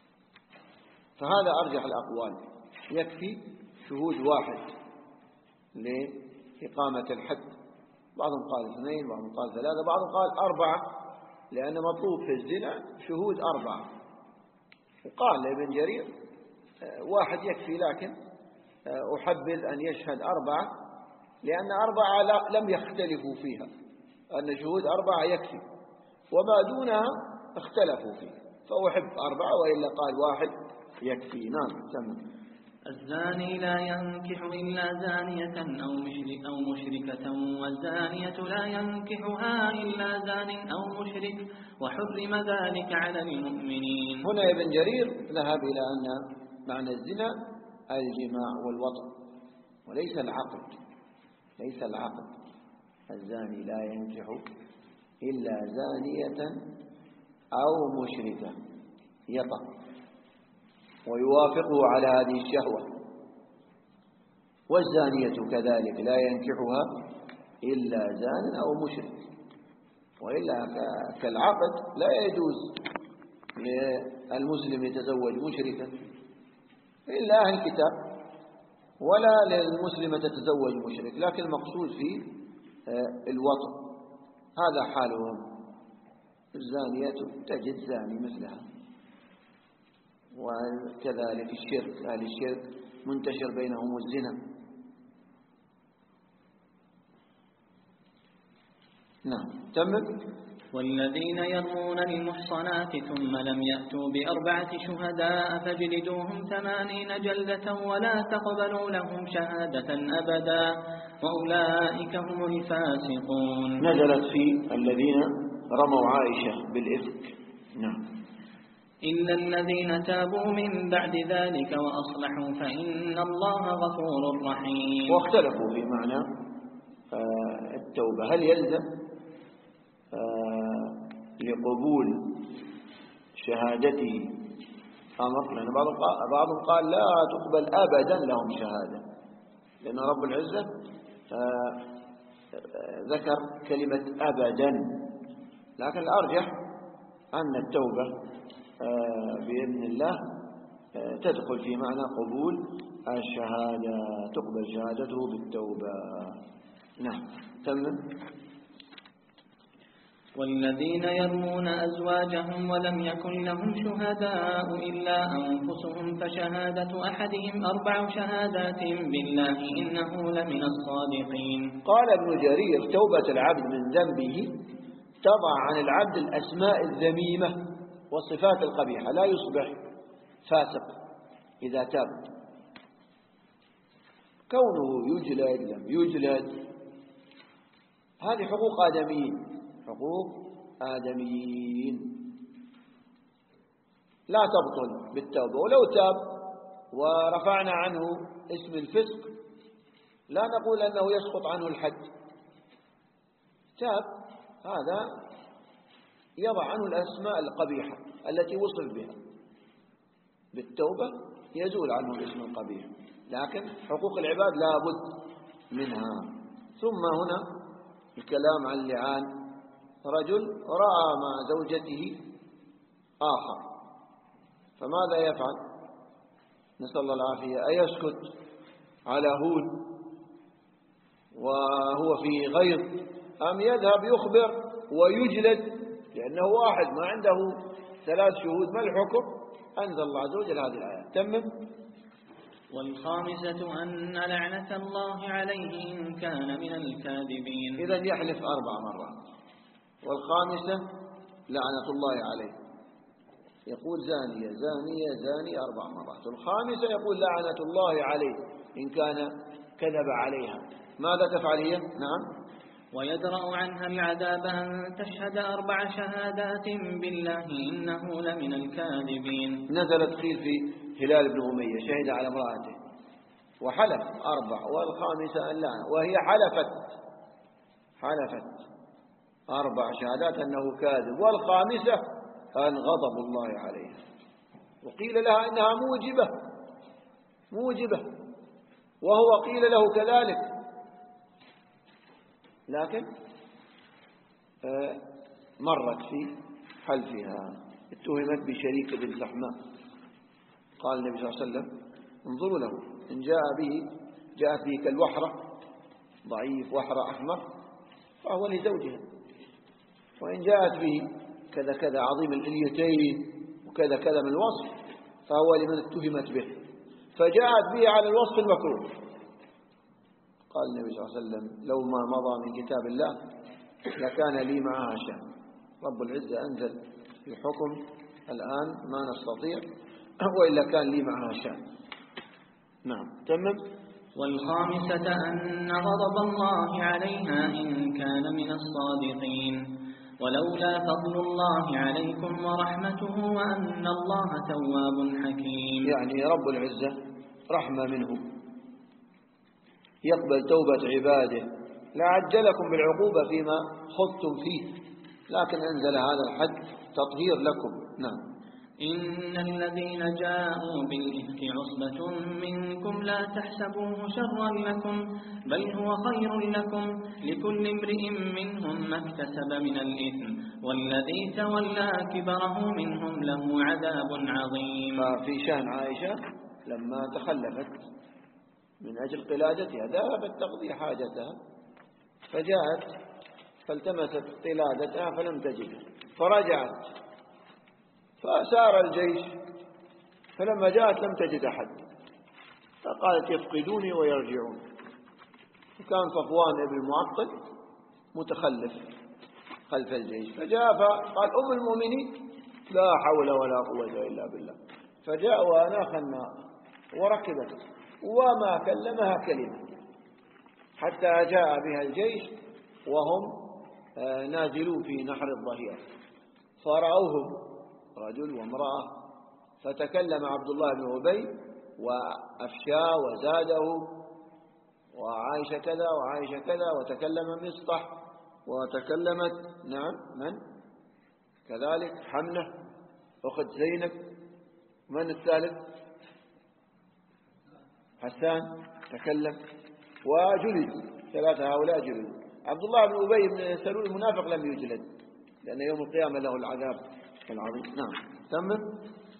فهذا أرجح الأقوال، يكفي شهود واحد لإقامة الحد. بعضهم قال 2، بعضهم قال 3، بعضهم قال 4، لأن مطلوب في الزنا شهود 4. وقال لابن جرير 1 يكفي، لكن أحبذ أن يشهد 4، لأن 4 لم يختلفوا فيها، أن شهود 4 يكفي، وما دونها اختلفوا فيه، فأحب 4، وإلا قال 1 يكفي. نعم. تم. الزاني لا ينكح إلا زانية أو مشركة، والزانية لا ينكحها إلا زان أو مشرك، وحرم ذلك على المؤمنين. هنا ابن جرير ذهب إلى أن معنى الزنا الجماع والوطء، وليس العقد. ليس العقد. الزاني لا ينكح إلا زانية أو مشركة يطأ ويوافقه على هذه الشهوة، والزانية كذلك لا ينكحها إلا زان أو مشرك. وإلا كالعقد لا يجوز للمسلم يتزوج مشركا إلا أهل الكتاب، ولا للمسلمة تتزوج مشرك، لكن المقصود في الوطء هذا حالهم. الزانية تجد زاني مثلها. وكذلك الشرك، أهل الشرك منتشر بينهم الزنا. نعم. تمت. والذين يرمون المحصنات ثم لم يأتوا ب4 شهداء فاجلدوهم 80 جلدة ولا تقبلوا لهم شهادة أبدا وأولئك هم الفاسقون. نزلت في الذين رموا عائشة بالإفك. نعم. إلا الذين تابوا من بعد ذلك وأصلحوا فإن الله غفور رحيم. واختلفوا في معنى التوبة، هل يلزم لقبول شهادته أمر؟ لأن بعضهم قال لا تقبل أبدا لهم شهادة، لأن رب العزة ذكر كلمة أبدا، لكن الأرجح أن التوبة بإذن الله تدخل في معنى قبول الشهادة، تقبل شهادته بالتوبة. نعم. تم. والذين يرمون أزواجهم ولم يكن لهم شهداء إلا أنفسهم فشهادة أحدهم 4 شهادات بالله إنه لمن الصادقين. قال ابن جرير توبة العبد من ذنبه تضع عن العبد الأسماء الذميمة والصفات القبيحة، لا يصبح فاسق إذا تاب. كونه يجلد لم يجلد هذه حقوق آدميين، حقوق آدميين لا تبطل بالتوبة. ولو تاب ورفعنا عنه اسم الفسق لا نقول أنه يسقط عنه الحد. تاب هذا يضع عنه الأسماء القبيحة التي وصف بها، بالتوبة يزول عنه الاسم القبيح، لكن حقوق العباد لا بد منها. ثم هنا الكلام عن اللعان. رجل رأى مع زوجته آخر، فماذا يفعل؟ نسأل الله العافية. أيسكت على هون وهو في غيظ، أم يذهب يخبر ويجلد؟ لأنه واحد ما عنده 3 شهود. ما الحكم؟ أنزل الله عز وجل هذه الآية. تمم. والخامسة أن لعنة الله عليه إن كان من الكاذبين. إذن يحلف 4 مرات. والخامسة لعنة الله عليه، يقول زانية زانية زاني 4 مرات. الخامسة يقول لعنة الله عليه إن كان كذب عليها. ماذا تفعل هي؟ نعم. ويدرأ عنها العذاب أن تشهد 4 شهادات بالله إنه لمن الكاذبين. نزلت قيل في هلال بن أمية شهد على امرأته وحلف 4، والخامسة اللعنة، وهي حلفت 4 شهادات أنه كاذب، والخامسة أن غضب الله عليها، وقيل لها إنها موجبة وهو قيل له كذلك، لكن مرت في حلفها. اتهمت بشريك بن سحماء. قال النبي صلى الله عليه وسلم انظروا له إن جاءت به كالوحرة ضعيف وحر أحمر فهو لزوجها. وإن جاءت به كذا كذا عظيم الإليتين وكذا كذا من الوصف فهو لمن اتهمت به، فجاءت به على الوصف المكروه. قال النبي صلى الله عليه وسلم لو ما مضى من كتاب الله لكان لي معها شأن. رب العزة أنزل الحكم الآن ما نستطيع وإلا كان لي معها شأن. نعم تمام. والخامسة أن غضب الله عليها إن كان من الصادقين، ولولا فضل الله عليكم ورحمته وأن الله تواب حكيم. يعني رب العزة رحمة منه يقبل توبة عباده، لا عجلكم بالعقوبة فيما خضتم فيه، لكن أنزل هذا الحد تطهير لكم. نعم. إن الذين جاءوا بالإفك عصبة منكم لا تحسبوه شرا لكم بل هو خير لكم، لكل امرئ منهم ما اكتسب من الإثم والذي تولى كبره منهم له عذاب عظيم. ففي شأن عائشة لما تخلفت من أجل قلادتها ذهبت تقضي حاجتها فجاءت فالتمست قلادتها فلم تجدها فرجعت فسار الجيش، فلما جاءت لم تجد أحد فقالت يفقدوني ويرجعون. وكان صفوان ابن المعطل متخلف خلف الجيش، فجاء فقال أم المؤمنين لا حول ولا قوة إلا بالله، فجاء وأناخ الناقة وركبت وما كلمها كلمة حتى جاء بها الجيش وهم نازلون في نحر الظهيرة، فرأوهم رجل وامرأة، فتكلم عبد الله بن أبي وأفشى وزاده وعائشة كذا وعائشة كذا، وتكلم مصطح وتكلمت نعم من كذلك حمنة أخت زينب، من الثالث حسان تكلم، وجلدوا ثلاثة هؤلاء جلدوا. عبد الله بن أبي بن سلول المنافق لم يجلد لأن يوم القيامة له العذاب العظيم. نعم تمام.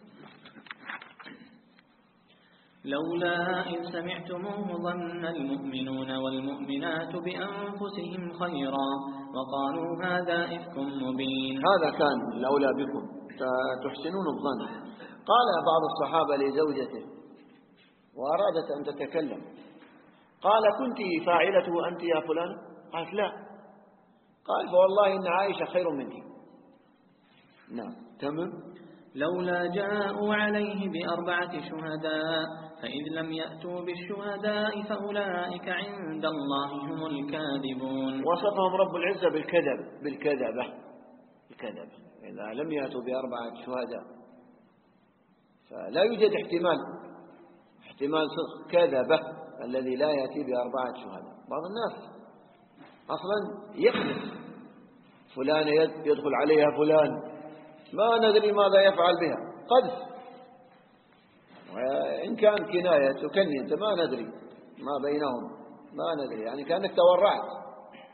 لولا إن سمعتموه ظن المؤمنون والمؤمنات بأنفسهم خيرا وقالوا هذا إفك مبين. هذا كان لولا بكم تحسنون الظن. قال بعض الصحابة لزوجته وأرادت أن تتكلم قال كنت فاعلته أنت يا فلان؟ قالت لا. قال فوالله إن عائشة خير منك. نعم تمام. لولا جاءوا عليه ب4 شهداء فإذ لم يأتوا بالشهداء فأولئك عند الله هم الكاذبون. وصفهم رب العزة بالكذبة إذا لم يأتوا ب4 شهداء فلا يوجد احتمال صدق كذبة الذي لا يأتي ب4 شهداء. بعض الناس أصلا يقذف فلان يدخل عليها فلان ما ندري ماذا يفعل بها قذف، وإن كان كناية تكني أنت ما ندري ما بينهم ما ندري يعني كأنك تورعت.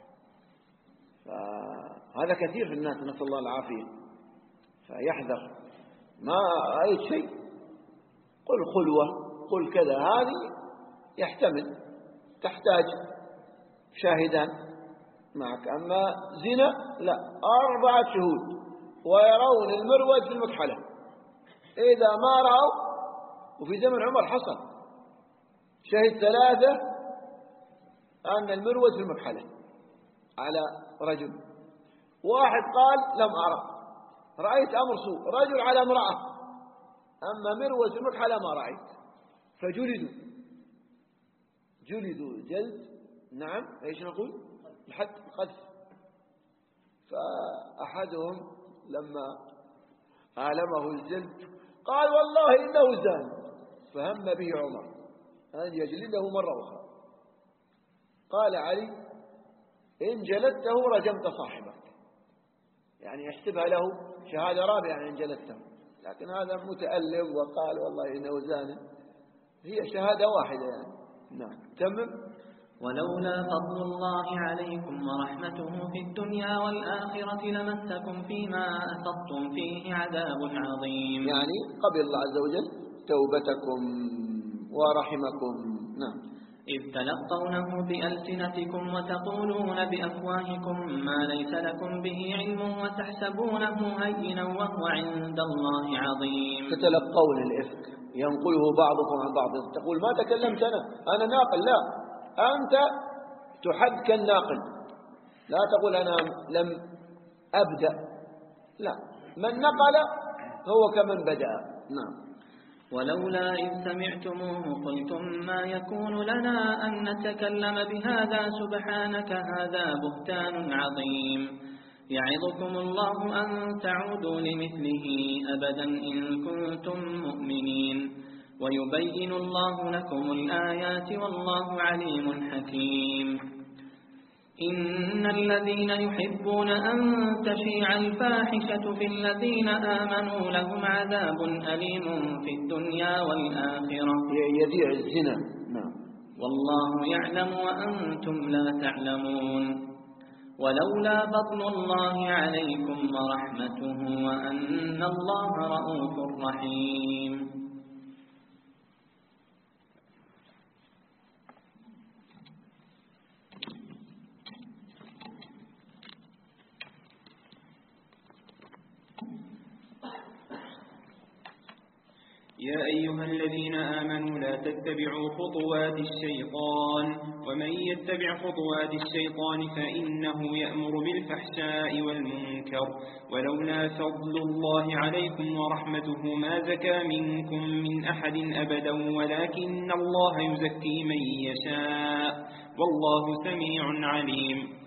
فهذا كثير في الناس نسأل الله العافية، فيحذر ما رأيت شيء قل خلوة قل كذا، هذه يحتمل تحتاج شاهدان معك. أما زنا لا 4 شهود ويرون المروج في المكحلة، إذا ما رأوا وفي زمن عمر حصل شهد 3 أن المروج في المكحلة على رجل، واحد قال لم أرى رأيت أمر سوء، رجل على امرأة أما مروج في المكحلة ما رأيت، فجلدوا جلد نعم ايش نقول الحد قذف. فأحدهم لما عالمه الجلد قال والله إنه زان، فهم به عمر أن يجلده مرة أخرى. قال علي إن جلدته رجمت صاحبك، يعني يحسبها له شهادة رابعة إن جلدته، لكن هذا متألم وقال والله إنه زان، هي شهادة واحدة يعني. نعم تمام. ولولا فضل الله عليكم ورحمته في الدنيا والآخرة لمسكم فيما أفضتم فيه عذاب عظيم. يعني قبل الله عز وجل توبتكم ورحمكم. نعم. إذ تلقونه بألسنتكم وتقولون بأفواهكم ما ليس لكم به علم وتحسبونه هينا وهو عند الله عظيم. تتلقون الإفك ينقله بعضكم عن بعض. تقول ما تكلمت أنا ناقل. لا، أنت تحد كالناقل. لا تقول أنا لم أبدأ. لا، من نقل هو كمن بدأ. نعم. ولولا إذ سمعتموه قلتم ما يكون لنا أن نتكلم بهذا سبحانك هذا بهتان عظيم. يعظكم الله أن تعودوا لمثله أبدا إن كنتم مؤمنين. ويبين الله لكم الآيات والله عليم حكيم. إن الذين يحبون أن تشيع الفاحشة في الذين آمنوا لهم عذاب أليم في الدنيا والآخرة. يذيع الزنا. نعم. والله يعلم وأنتم لا تعلمون. ولولا فضل الله عليكم ورحمته وأن الله رؤوف رحيم. يا أيها الذين آمنوا لا تتبعوا خطوات الشيطان ومن يتبع خطوات الشيطان فإنه يأمر بالفحشاء والمنكر ولولا فضل الله عليكم ورحمته ما زكى منكم من أحد أبدا ولكن الله يزكي من يشاء والله سميع عليم.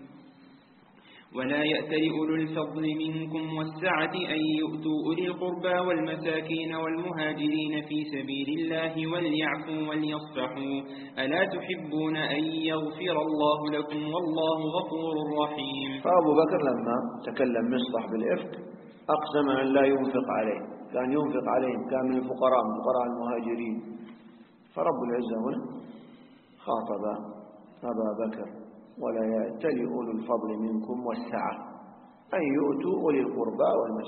ولا يأتل أولو الفضل منكم والسعة أن يؤتوا أولي القربى والمساكين والمهاجرين في سبيل الله وليعفوا وليصفحوا ألا تحبون أن يغفر الله لكم والله غفور رحيم. فأبو بكر لما تكلم مصطح بالإفك أقسم أن لا ينفق عليه، كان ينفق عليهم، كان من الفقراء المهاجرين. فرب العزة هنا خاطب أبا بكر ولا يأتل أولو الفضل منكم والسعة أن يؤتوا أولي القربى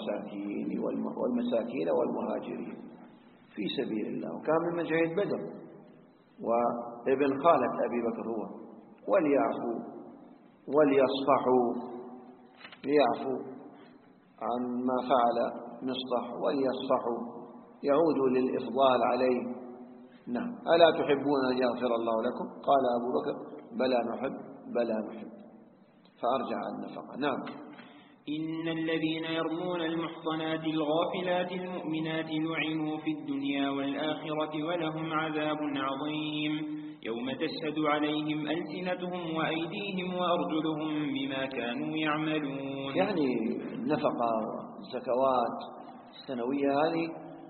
والمساكين والمهاجرين في سبيل الله. وكان من مجاهد بدر وابن خالة أبي بكر هو. وليعفوا وليصفحوا، ليعفوا عن ما فعل مصطح وليصفحوا، يعودوا للإفضال عليه. نعم. ألا تحبون أن يغفر الله لكم؟ قال أبو بكر بلى نحب فأرجع النفقة. نعم. إن الذين يرمون المحصنات الغافلات المؤمنات لعنوا في الدنيا والآخرة ولهم عذاب عظيم يوم تشهد عليهم ألسنتهم وأيديهم وأرجلهم بما كانوا يعملون. يعني النفقة والزكوات السنوية هذه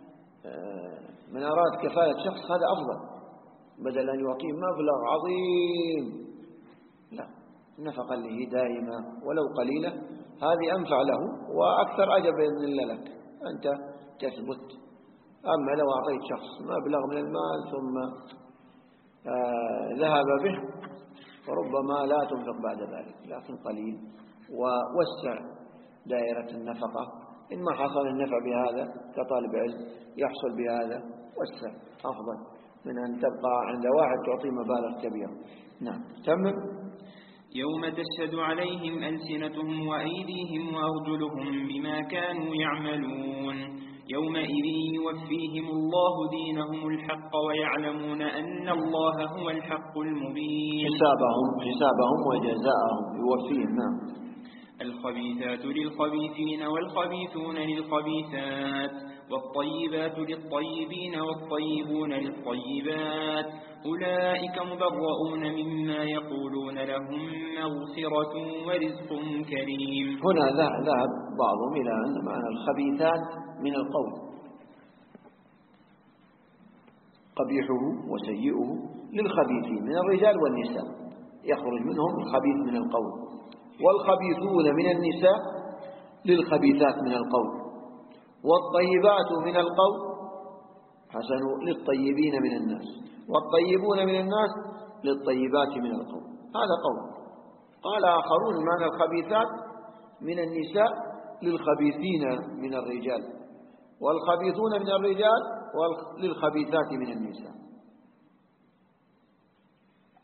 من أراد كفاية شخص هذا أفضل بدل أن يعطيه مبلغ عظيم. لا، النفقة اللي هي دائمة ولو قليلة هذه أنفع له وأكثر أجر بإذن الله لك، أنت تثبت. أما لو أعطيت شخص مبلغ من المال ثم ذهب به فربما لا تنفق بعد ذلك، لكن قليل ووسع دائرة النفقة. إن ما حصل النفع بهذا كطالب علم يحصل بهذا وسع أفضل من أن تبقى عند واحد تعطي مبالغ كبيرة. نعم. تمام. يوم تشهد عليهم ألسنتهم وأيديهم وأرجلهم بما كانوا يعملون يومئذ يوفيهم الله دينهم الحق ويعلمون أن الله هو الحق المبين. حسابهم وجزاءهم يوفيهم. نعم. الخبيثات للخبيثين والخبيثون للخبيثات والطيبات للطيبين والطيبون للطيبات أولئك مبرؤون مما يقولون لهم مغفرة ورزق كريم. هنا ذهب بعضهم إلى أن معنى الخبيثات من القول، قبيحه وسيئه للخبيثين من الرجال والنساء، يخرج منهم الخبيث من القول. والخبيثون من النساء للخبيثات من القول، والطيبات من القول حسن للطيبين من الناس، والطيبون من الناس للطيبات من القول. هذا قول. قال آخرون معنى الخبيثات من النساء للخبيثين من الرجال، والخبيثون من الرجال للخبيثات من النساء.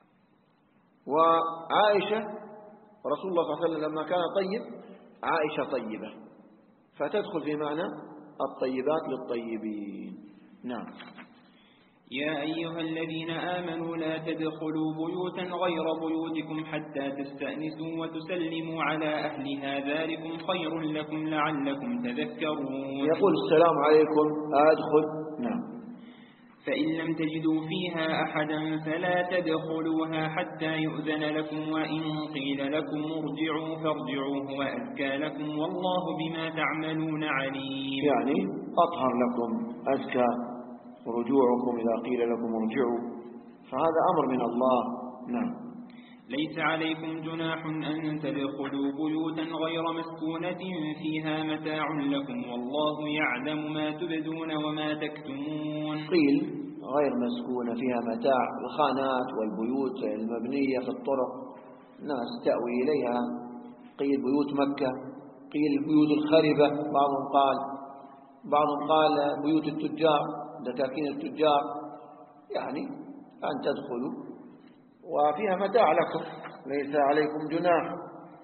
وعائشة رسول الله صلى الله عليه وسلم لما كان طيب عائشة طيبة، فتدخل في معنى الطيبات للطيبين. نعم. يا أيها الذين آمنوا لا تدخلوا بيوتا غير بيوتكم حتى تستأنسوا وتسلموا على أهلها ذلكم خير لكم لعلكم تذكرون. يقول السلام عليكم أدخل. نعم. فإن لم تجدوا فيها أحدا فلا تدخلوها حتى يؤذن لكم، وإن قيل لكم ارجعوا فارجعوا هو أزكى لكم والله بما تعملون عليم. يعني أطهر لكم، أزكى رجوعكم إذا قيل لكم ارجعوا، فهذا أمر من الله. نعم. ليس عليكم جناح أن تدخلوا بيوتا غير مسكونة فيها متاع لكم والله يعلم ما تبدون وما تكتمون. قيل غير مسكونة فيها متاع، الخانات والبيوت المبنية في الطرق ناس تأوي إليها، قيل بيوت مكة، قيل البيوت الخربة، بعضهم قال بيوت التجار، دكاكين التجار، يعني أن تدخلوا وفيها متاع لكم ليس عليكم جناح.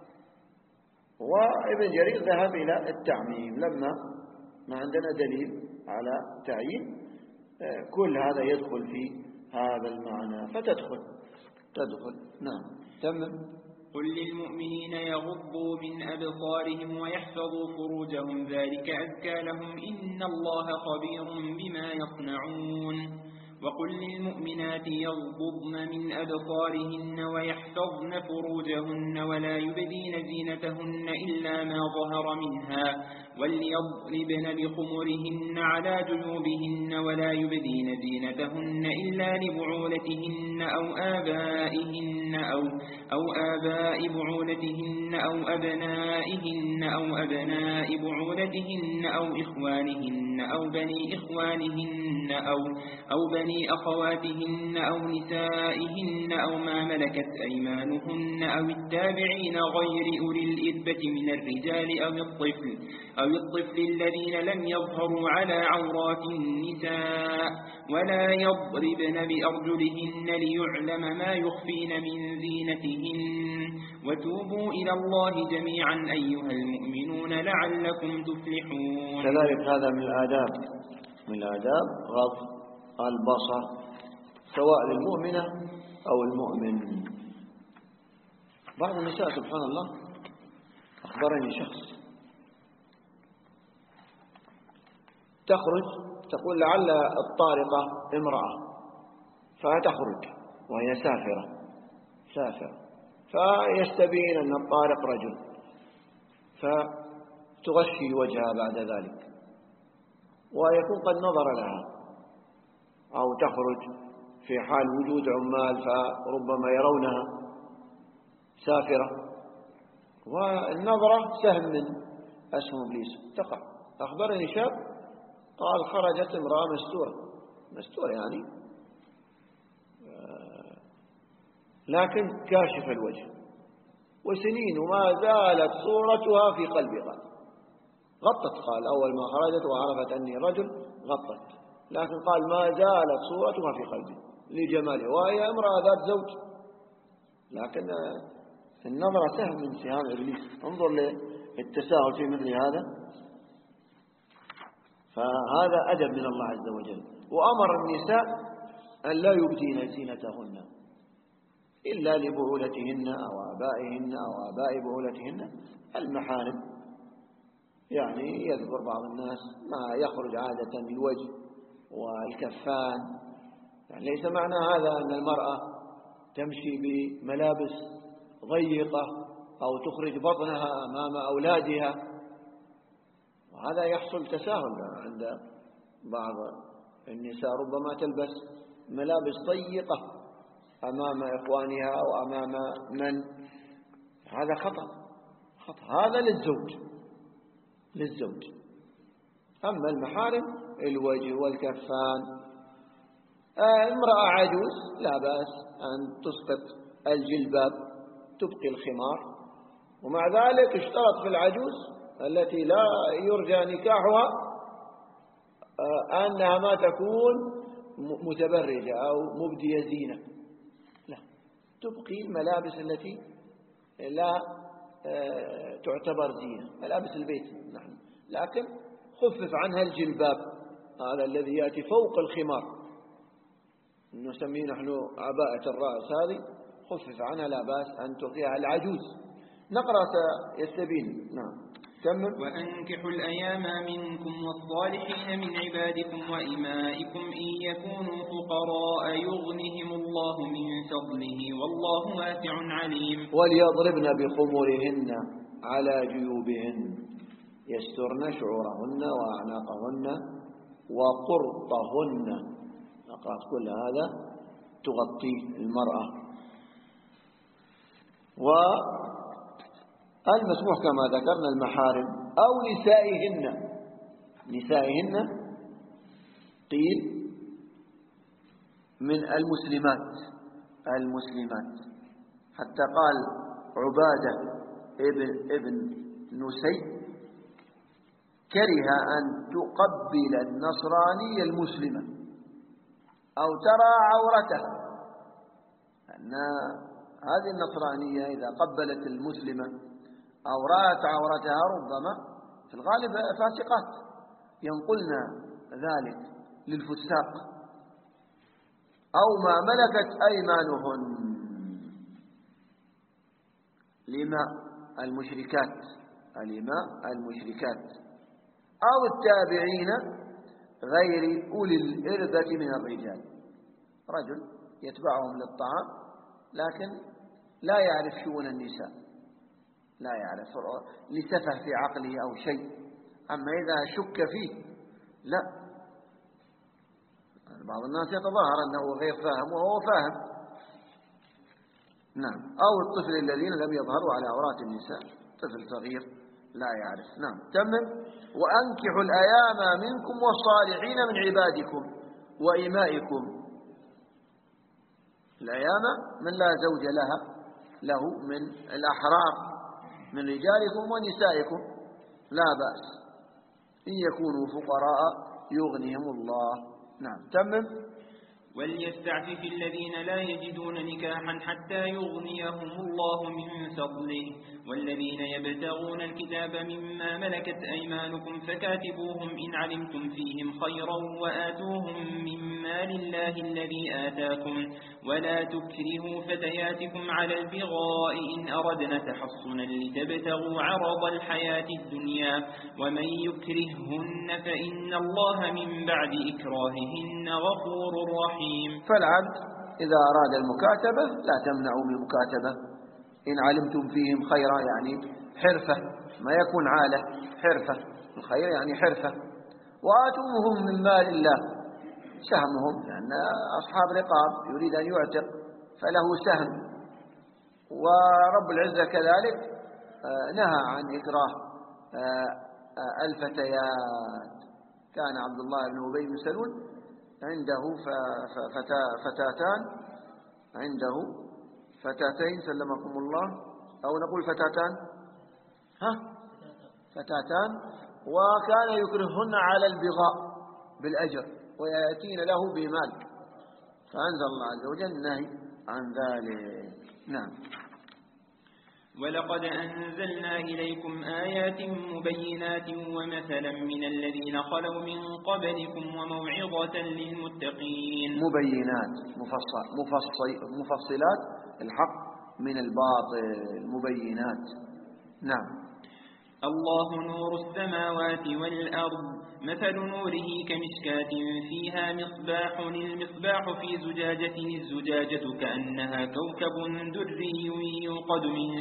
وابن جرير ذهب إلى التعميم لما ما عندنا دليل على تعيين، كل هذا يدخل في هذا المعنى فتدخل. نعم. تمام. قل للمؤمنين يغضوا من أبصارهم ويحفظوا فروجهم ذلك أزكى لهم إن الله خبير بما يصنعون. وقل للمؤمنات يغضضن من أبصارهن ويحفظن فروجهن ولا يبدين زينتهن إلا ما ظهر منها وليضربن بخمرهن على جيوبهن ولا يبدين زينتهن إلا لبعولتهن أو آبائهن أو آباء بعولتهن أو أبنائهن أو أبناء بعولتهن أو إخوانهن أو بني إخوانهن أو بني أخواتهن أو نسائهن أو ما ملكت أيمانهن أو التابعين غير أولي الإربة من الرجال أو الطفل الذين لم يظهروا على عورات النساء ولا يضربن بأرجلهن ليعلم ما يخفين من زينتهن وتوبوا إلى الله جميعا أيها المؤمنون لعلكم تفلحون. كذلك هذا من الآداب غض البصر سواء للمؤمنة أو المؤمن. بعض النساء سبحان الله أخبرني شخص تخرج تقول لعل الطارقة امرأة فتخرج وهي سافرة فيستبين أن الطارق رجل فتغشي وجهها بعد ذلك ويكون قد نظر لها، أو تخرج في حال وجود عمال فربما يرونها سافرة والنظرة سهم من أسهم إبليس تقع. أخبرني شاب قال خرجت امرأة مستورة يعني لكن كاشف الوجه وسنين وما زالت صورتها في قلبي. غطت، قال أول ما خرجت وعرفت أني رجل غطت، لكن قال ما زالت صورتها في قلبي لجمالها وهي امرأة ذات زوج، لكن النظرة سهم من سهام إبليس. انظر للتساهل في مثل هذا، فهذا أدب من الله عز وجل. وأمر النساء أن لا يبدين زينتهن إلا لبعولتهن أو آبائهن أو آباء بعولتهن المحارم. يعني يذكر بعض الناس ما يخرج عادة الوجه والكفان، يعني ليس معنى هذا أن المرأة تمشي بملابس ضيقة أو تخرج بطنها أمام أولادها، وهذا يحصل تساهل عند بعض النساء، ربما تلبس ملابس ضيقة أمام إخوانها أو أمام من، هذا خطأ. هذا للزوج. أما المحارم الوجه والكفان. امرأة عجوز لا بأس أن تسقط الجلباب تبقي الخمار، ومع ذلك اشترط في العجوز التي لا يرجى نكاحها أنها ما تكون متبرجة أو مبدية زينة، لا، تبقي الملابس التي لا تعتبر زينة، ملابس البيت نحن، لكن خفف عنها الجلباب هذا الذي يأتي فوق الخمار، نسميه نحن عباءة الرأس، هذه خفف عنها لا بأس أن تلقيها العجوز. نقرأ يستبين. نعم كمل. وأنكحوا الأيام منكم والصالحين من عبادكم وإمائكم إن يكونوا فقراء يغنهم الله من فضله والله واسع عليم. وليضربن بخمرهن على جيوبهن يسترن شعورهن وأعناقهن وقرطهن، نقرأ كل هذا تغطي المرأة. والمسموح كما ذكرنا المحارم أو نسائهن قيل من المسلمات حتى قال عبادة ابن نسي كره أن تقبل النصرانية المسلمة أو ترى عورتها، أن هذه النصرانية إذا قبلت المسلمة أو رأت عورتها ربما في الغالب فاسقات ينقلن ذلك للفساق أو ما ملكت أيمانهن الإماء المشركات أو التابعين غير أولي الإربة من الرجال، رجل يتبعهم للطعام لكن لا يعرف شؤون النساء، لا يعرف لسفه في عقله أو شيء، أما إذا شك فيه لا، بعض الناس يتظاهر أنه غير فاهم وهو فاهم. نعم، أو الطفل الذين لم يظهروا على عورات النساء، طفل صغير لا يعرف. نعم تمم. وأنكحوا الأيام منكم والصالحين من عبادكم وإمائكم، الأيام من لا زوج له من الأحرار من رجالكم ونسائكم لا بأس إن يكونوا فقراء يغنيهم الله. نعم تمم. وليستعفف الذين لا يجدون نكاحا حتى يغنيهم الله من فضله والذين يبتغون الكتاب مما ملكت أيمانكم فكاتبوهم إن علمتم فيهم خيرا وآتوهم مما لله الذي آتاكم ولا تكرهوا فتياتكم على البغاء إن أردنا تحصنا لتبتغوا عرض الحياة الدنيا ومن يكرههن فإن الله من بعد إكراههن غفور رحيم. فالعبد إذا أراد المكاتبة لا تمنعوا من المكاتبة إن علمتم فيهم خيرا، يعني حرفة، ما يكون عالة، حرفة، الخير يعني حرفة. وآتوهم من مال الله سهمهم، لأن أصحاب رقاب يريد أن يعتق فله سهم، ورب العزة كذلك نهى عن إكراه الفتيات. كان عبد الله بن أبي بن سلول عنده فتاتين سلمكم الله، أو نقول فتاتان، وكان يكرههن على البغاء بالأجر ويأتين له بمال، فأنزل الله عز وجل النهي عن ذلك. نعم. ولقد أنزلنا إليكم آيات مبينات ومثلا من الذين خلوا من قبلكم وموعظة للمتقين. مبينات مفصلات الحق من الباطل، مبينات. نعم. الله نور السماوات والأرض مثل نوره كمشكاة فيها مصباح، المصباح في زجاجة الزجاجة كأنها كوكب دري يوقد من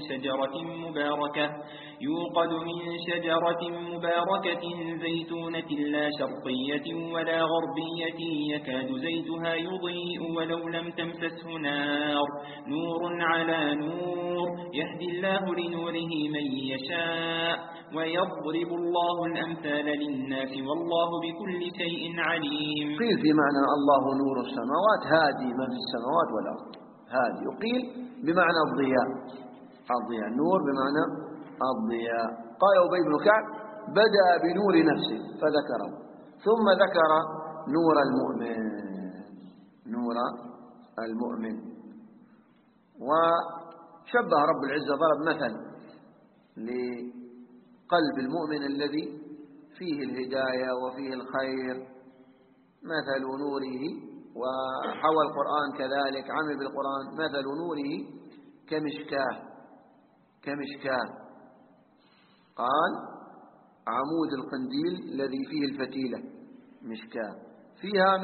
شجرة مباركة زيتونة لا شرقية ولا غربية يكاد زيتها يضيء ولو لم تمسسه نار، نور على نور يهدي الله لنوره من يشاء ويضرب الله الأمثال للناس والله بكل شيء عليم. قيل في معنى الله نور السماوات هادي من في السماوات والأرض، هادي، وقيل بمعنى الضياء، النور بمعنى الضياء. قال أبي بن كعب بدأ بنور نفسه فذكره، ثم ذكر نور المؤمن. وشبه رب العزة ضرب مثل لقلب المؤمن الذي فيه الهداية وفيه الخير، مثل نوره، وحوى القرآن كذلك عمل بالقرآن، مثل نوره كمشكاة قال عمود القنديل الذي فيه الفتيلة مشكاة فيها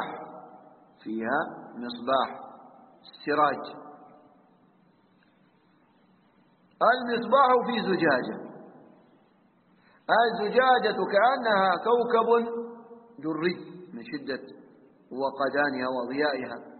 مصباح السراج. المصباح في زجاجة، الزجاجة كأنها كوكب دري من شدة وقدانها وضيائها،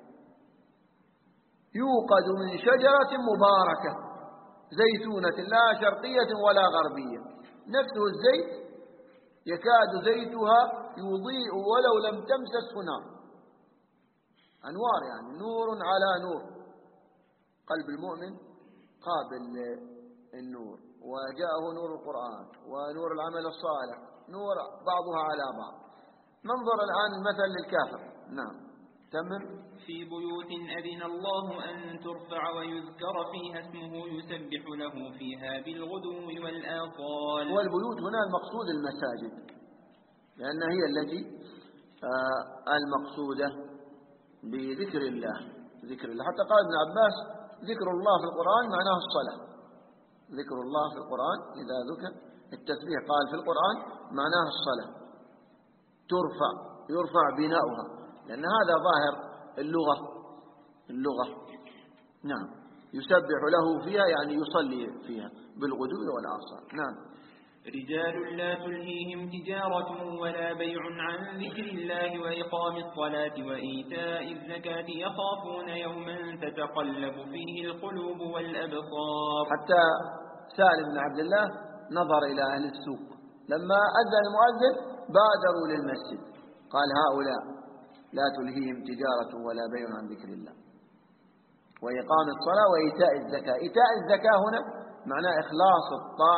يوقد من شجرة مباركة زيتونة لا شرقية ولا غربية، نفسه الزيت يكاد زيتها يضيء ولو لم تمسسه نار، أنوار يعني نور على نور. قلب المؤمن قابل النور، وجاءه نور القرآن ونور العمل الصالح، نور بعضها على بعض. ننظر الآن المثل للكافر. نعم تمام. في بيوت أذن الله أن ترفع ويذكر فيها اسمه يسبح له فيها بالغدو والآصال. والبيوت هنا المقصود المساجد، لأن هي التي المقصودة بذكر الله، حتى قال ابن عباس ذكر الله في القرآن معناه الصلاة. ذكر الله في القرآن إذا ذكر التسبيح قال في القرآن معناه الصلاة، يرفع بناؤها، لأن هذا ظاهر اللغة. نعم يسبح له فيها يعني يصلي فيها بالغدو والآصال. نعم. رجال لا تلهيهم تجارة ولا بيع عن ذكر الله وإقام الصلاة وإيتاء الزكاة يخافون يوما تتقلب فيه القلوب والأبصار. حتى سالم بن عبد الله نظر إلى أهل السوق لما أذن المؤذن بادروا للمسجد، قال هؤلاء لا تلهيهم تجارة ولا بيع عن ذكر الله وإقام الصلاة وإيتاء الزكاة. إيتاء الزكاة هنا معناه إخلاص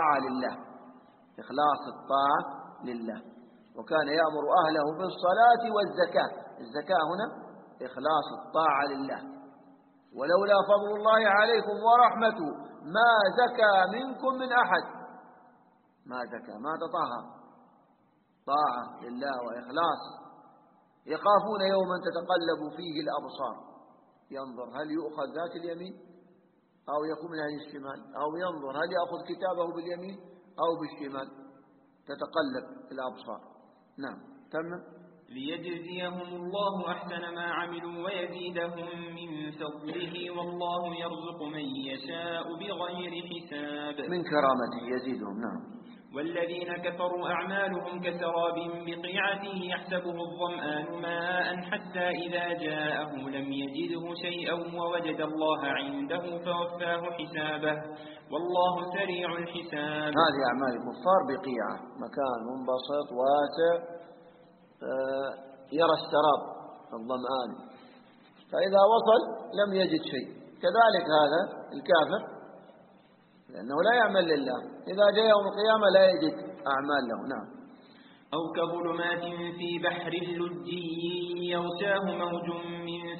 الطاعة لله، وكان يأمر أهله بالصلاة والزكاة. الزكاة هنا إخلاص الطاعة لله. ولولا فضل الله عليكم ورحمته ما زكى منكم من أحد، ما تطهر، طاعة لله وإخلاص. يخافون يوما تتقلب فيه الأبصار، ينظر هل يؤخذ ذات اليمين أو يقوم من هذه الشمال، أو ينظر هل يأخذ كتابه باليمين أو بالشمال، تتقلب الأبصار. نعم تمام. ليجزيهم الله أحسن ما عملوا ويزيدهم من فضله والله يرزق من يشاء بغير حساب. من كرامته يزيدهم. نعم. والذين كفروا أعمالهم كسراب بقيعة يحسبه الظمآن ماء حتى إذا جاءه لم يجده شيئا ووجد الله عنده فوفاه حسابه والله سريع الحساب. هذه أعمال الكفار بقيعة، مكان منبسط واسع يرى السراب الظمآن، فإذا وصل لم يجد شيء. كذلك هذا الكافر لأنه لا يعمل لله، إذا جاء يوم القيامة لا يجد أعمال له. نعم. أو كظلمات في بحر اللجي يغشاه موج من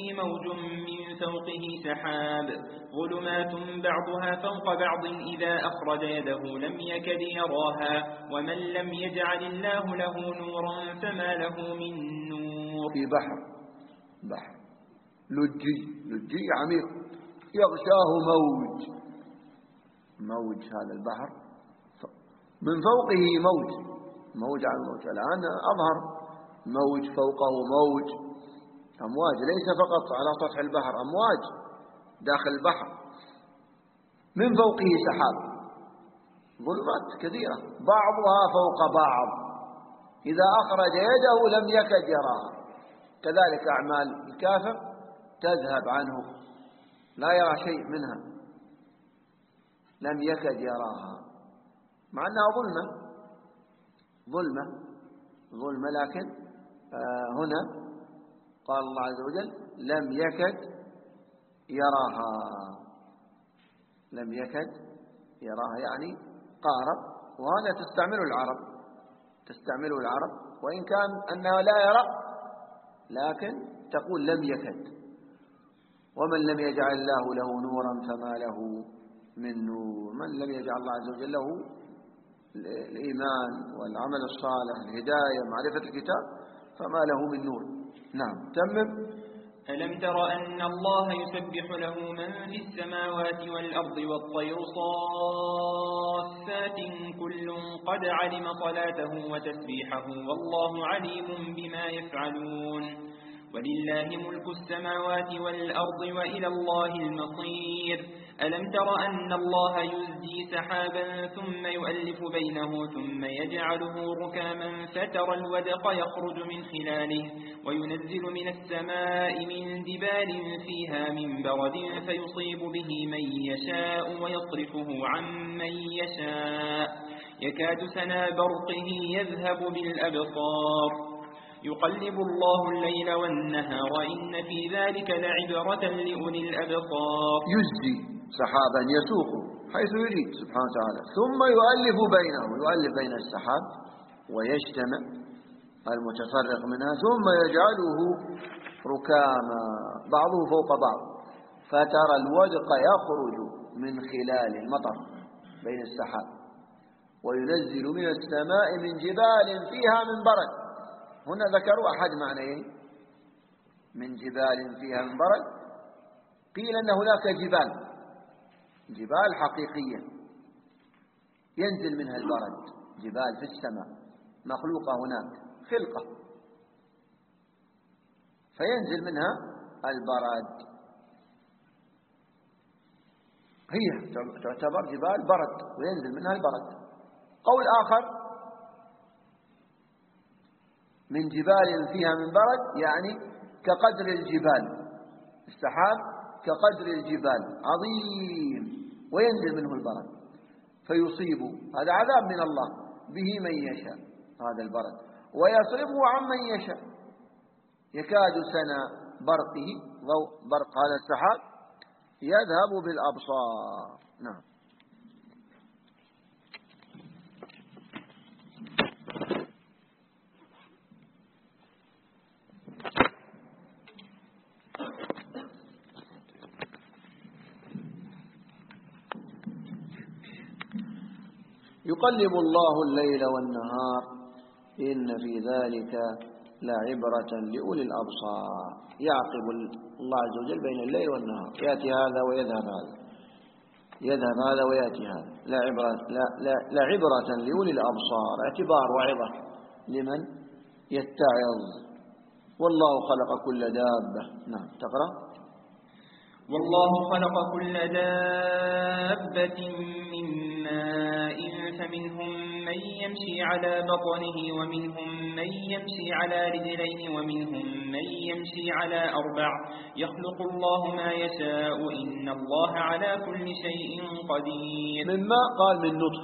فوقه سحاب ظلمات بعضها فوق بعض إذا أخرج يده لم يكد يراها ومن لم يجعل الله له نورا فما له من نور. في بحر لجي عميق يغشاه موج هذا البحر من فوقه موج عن موج. الآن أظهر موج فوقه موج، أمواج، ليس فقط على سطح البحر، أمواج داخل البحر. من فوقه سحاب، ظلمات كثيرة بعضها فوق بعض إذا أخرج يده لم يكد يراها. كذلك أعمال الكافر تذهب عنه، لا يرى شيء منها، لم يكد يراها، مع أنها ظلمة، لكن هنا قال الله عز وجل لم يكد يراها يعني قارب. وهذا تستعمله العرب وإن كان أنه لا يرى، لكن تقول لم يكد. ومن لم يجعل الله له نورا فما له من نور. من لم يجعل الله عز وجل له الإيمان والعمل الصالح، الهداية، معرفة الكتاب، فما له من نور. نعم تمم. ألم تر أن الله يسبح له من في السماوات والأرض والطير صافات كل قد علم صلاته وتسبيحه والله عليم بما يفعلون. ولله ملك السماوات والأرض وإلى الله المصير. ألم تر أن الله يزجي سحابا ثم يؤلف بينه ثم يجعله ركاما فترى الودق يخرج من خلاله وينزل من السماء من جبال فيها من برد فيصيب به من يشاء ويصرفه عن من يشاء يكاد سنا برقه يذهب بالأبصار يقلب الله الليل والنهار إن في ذلك لعبرة لأولي الأبصار. يزجي سحابا يسوق حيث يريد سبحانه وتعالى ثم يؤلف بين السحاب ويجتمع المتفرق منها ثم يجعله ركاما بعضه فوق بعض فترى الودق يخرج من خلال المطر بين السحاب وينزل من السماء من جبال فيها من برد. هنا ذكروا أحد معنيين من جبال فيها من برد. قيل أن هناك جبال حقيقية ينزل منها البرد، جبال في السماء مخلوقة هناك خلقة فينزل منها البرد، هي تعتبر جبال برد وينزل منها البرد. قول آخر من جبال فيها من برد يعني كقدر الجبال، السحاب كقدر الجبال عظيم وينزل منه البرد فيصيب، هذا عذاب من الله، به من يشاء هذا البرد ويصرفه عن من يشاء يكاد سنا برقه ضوء برق هذا السحاب يذهب بالأبصار. نعم. يقلب الله الليل والنهار إن في ذلك لعبرة لأولي الأبصار. يعقب الله عز وجل بين الليل والنهار، يأتي هذا ويذهب هذا، يذهب هذا ويأتي هذا. لعبرة لأولي الأبصار، اعتبار وعظة لمن يتعظ. والله خلق كل دابة. نعم تقرأ. والله خلق كل دابة من ماء فمنهم من يمشي على بطنه ومنهم من يمشي على رجلين ومنهم من يمشي على أربع يخلق الله ما يشاء إن الله على كل شيء قدير. من ماء قال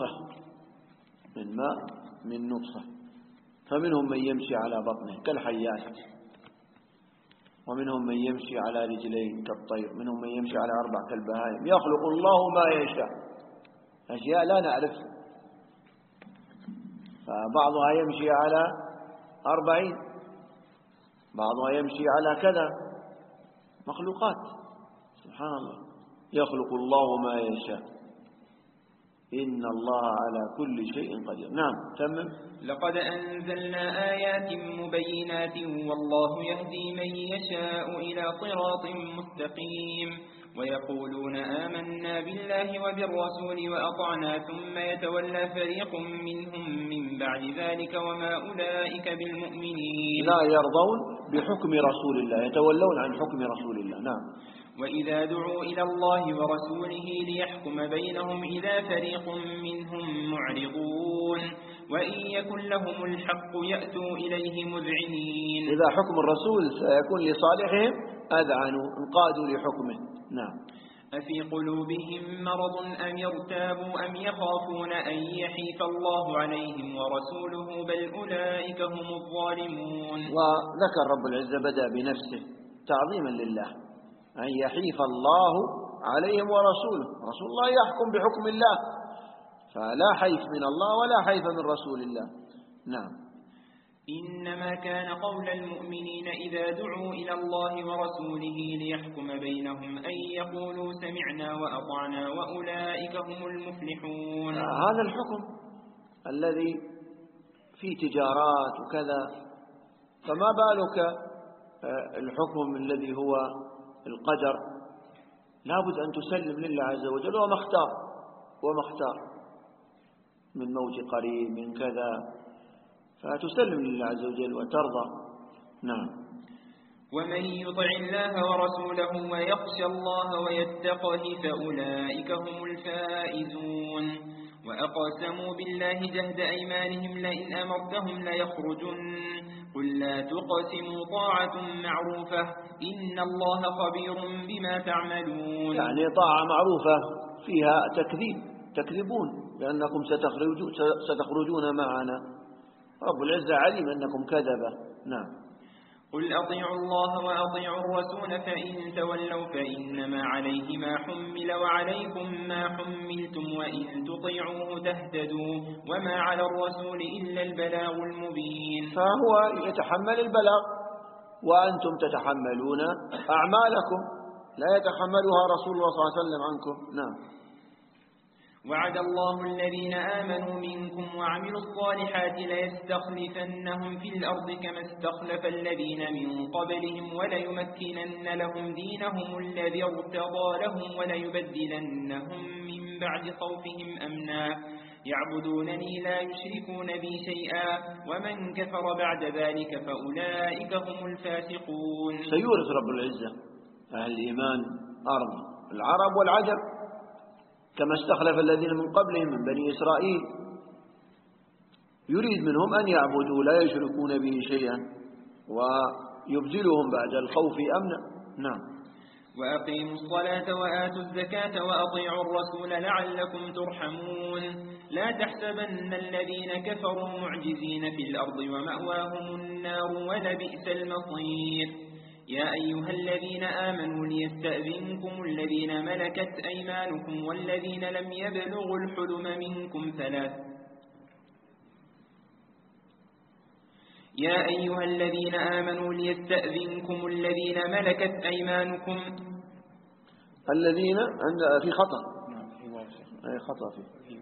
من نطفة فمنهم من يمشي على بطنه كالحيات ومنهم من يمشي على رجلين كالطير منهم من يمشي على أربع كالبهائم يخلق الله ما يشاء، أشياء لا نعرفها، فبعضها يمشي على 40 بعضها يمشي على كذا، مخلوقات سبحان الله. يخلق الله ما يشاء إن الله على كل شيء قدير. نعم تمم. لقد أنزلنا آيات مبينات والله يهدي من يشاء إلى صراط مستقيم. ويقولون آمنا بالله وبالرسول وأطعنا ثم يتولى فريق منهم من بعد ذلك وما أولئك بالمؤمنين. لا يرضون بحكم رسول الله، يتولون عن حكم رسول الله. نعم. وإذا دعوا إلى الله ورسوله ليحكم بينهم إذا فريق منهم معرضون وإن يكن لهم الحق يأتوا إليه مذعنين. إذا حكم الرسول سيكون لصالحهم أذعنوا انقادوا لحكمه. نعم. أفي قلوبهم مرض أم يرتابوا أم يخافون أن يحيف الله عليهم ورسوله بل أولئك هم الظالمون. وذكر رب العزة بدأ بنفسه تعظيما لله أن يحيف الله عليهم ورسوله. رسول الله يحكم بحكم الله فلا حيف من الله ولا حيف من رسول الله. نعم. إنما كان قول المؤمنين إذا دعوا إلى الله ورسوله ليحكم بينهم أن يقولوا سمعنا وأطعنا وأولئك هم المفلحون. هذا الحكم الذي في تجارات وكذا، فما بالك الحكم الذي هو القدر؟ لابد أن تسلم لله عز وجل وما اختار من موت قريب من كذا، فتسلم لله عز وجل وترضى. نعم. ومن يطع الله ورسوله ويخشى الله ويتقه فأولئك هم الفائزون. وأقسموا بالله جهد أيمانهم لئن أمرتهم ليخرجن قل لا تقسموا طاعة معروفة إن الله خبير بما تعملون. يعني طاعة معروفة فيها تكذبون لأنكم ستخرجون معنا، رب العزة عليم أنكم كذبة. نعم. قل أطيعوا الله وأطيعوا الرسول فإن تولوا فإنما عليه ما حمل وعليكم ما حملتم وإن تطيعوه تهتدوا وما على الرسول إلا البلاغ المبين. فهو يتحمل البلاغ وأنتم تتحملون أعمالكم، لا يتحملها رسول الله صلى الله عليه وسلم عنكم. نعم. وعد الله الذين آمنوا منكم وعملوا الصالحات ليستخلفنهم في الأرض كما استخلف الذين من قبلهم وليمكنن لهم دينهم الذي ارتضى لهم وليبدلنهم من بعد خوفهم أمنا يعبدونني لا يشركون بي شيئا ومن كفر بعد ذلك فأولئك هم الفاسقون. سيورث رب العزة أهل الإيمان أرض العرب والعجم كما استخلف الذين من قبلهم من بني إسرائيل، يريد منهم أن يعبدوا لا يشركون به شيئا ويبدلهم بعد الخوف أمنا. نعم. وأقيموا الصلاة وآتوا الزكاة وأطيعوا الرسول لعلكم ترحمون. لا تحسبن الذين كفروا معجزين في الأرض ومأواهم النار ولبئس المصير. يا أيها الذين آمنوا ليستأذنكم الذين ملكت أيمانكم والذين لم يبلغوا الحلم منكم ثلاث. يا أيها الذين آمنوا ليستأذنكم الذين ملكت أيمانكم الذين عند في خطأ أي خطأ فيه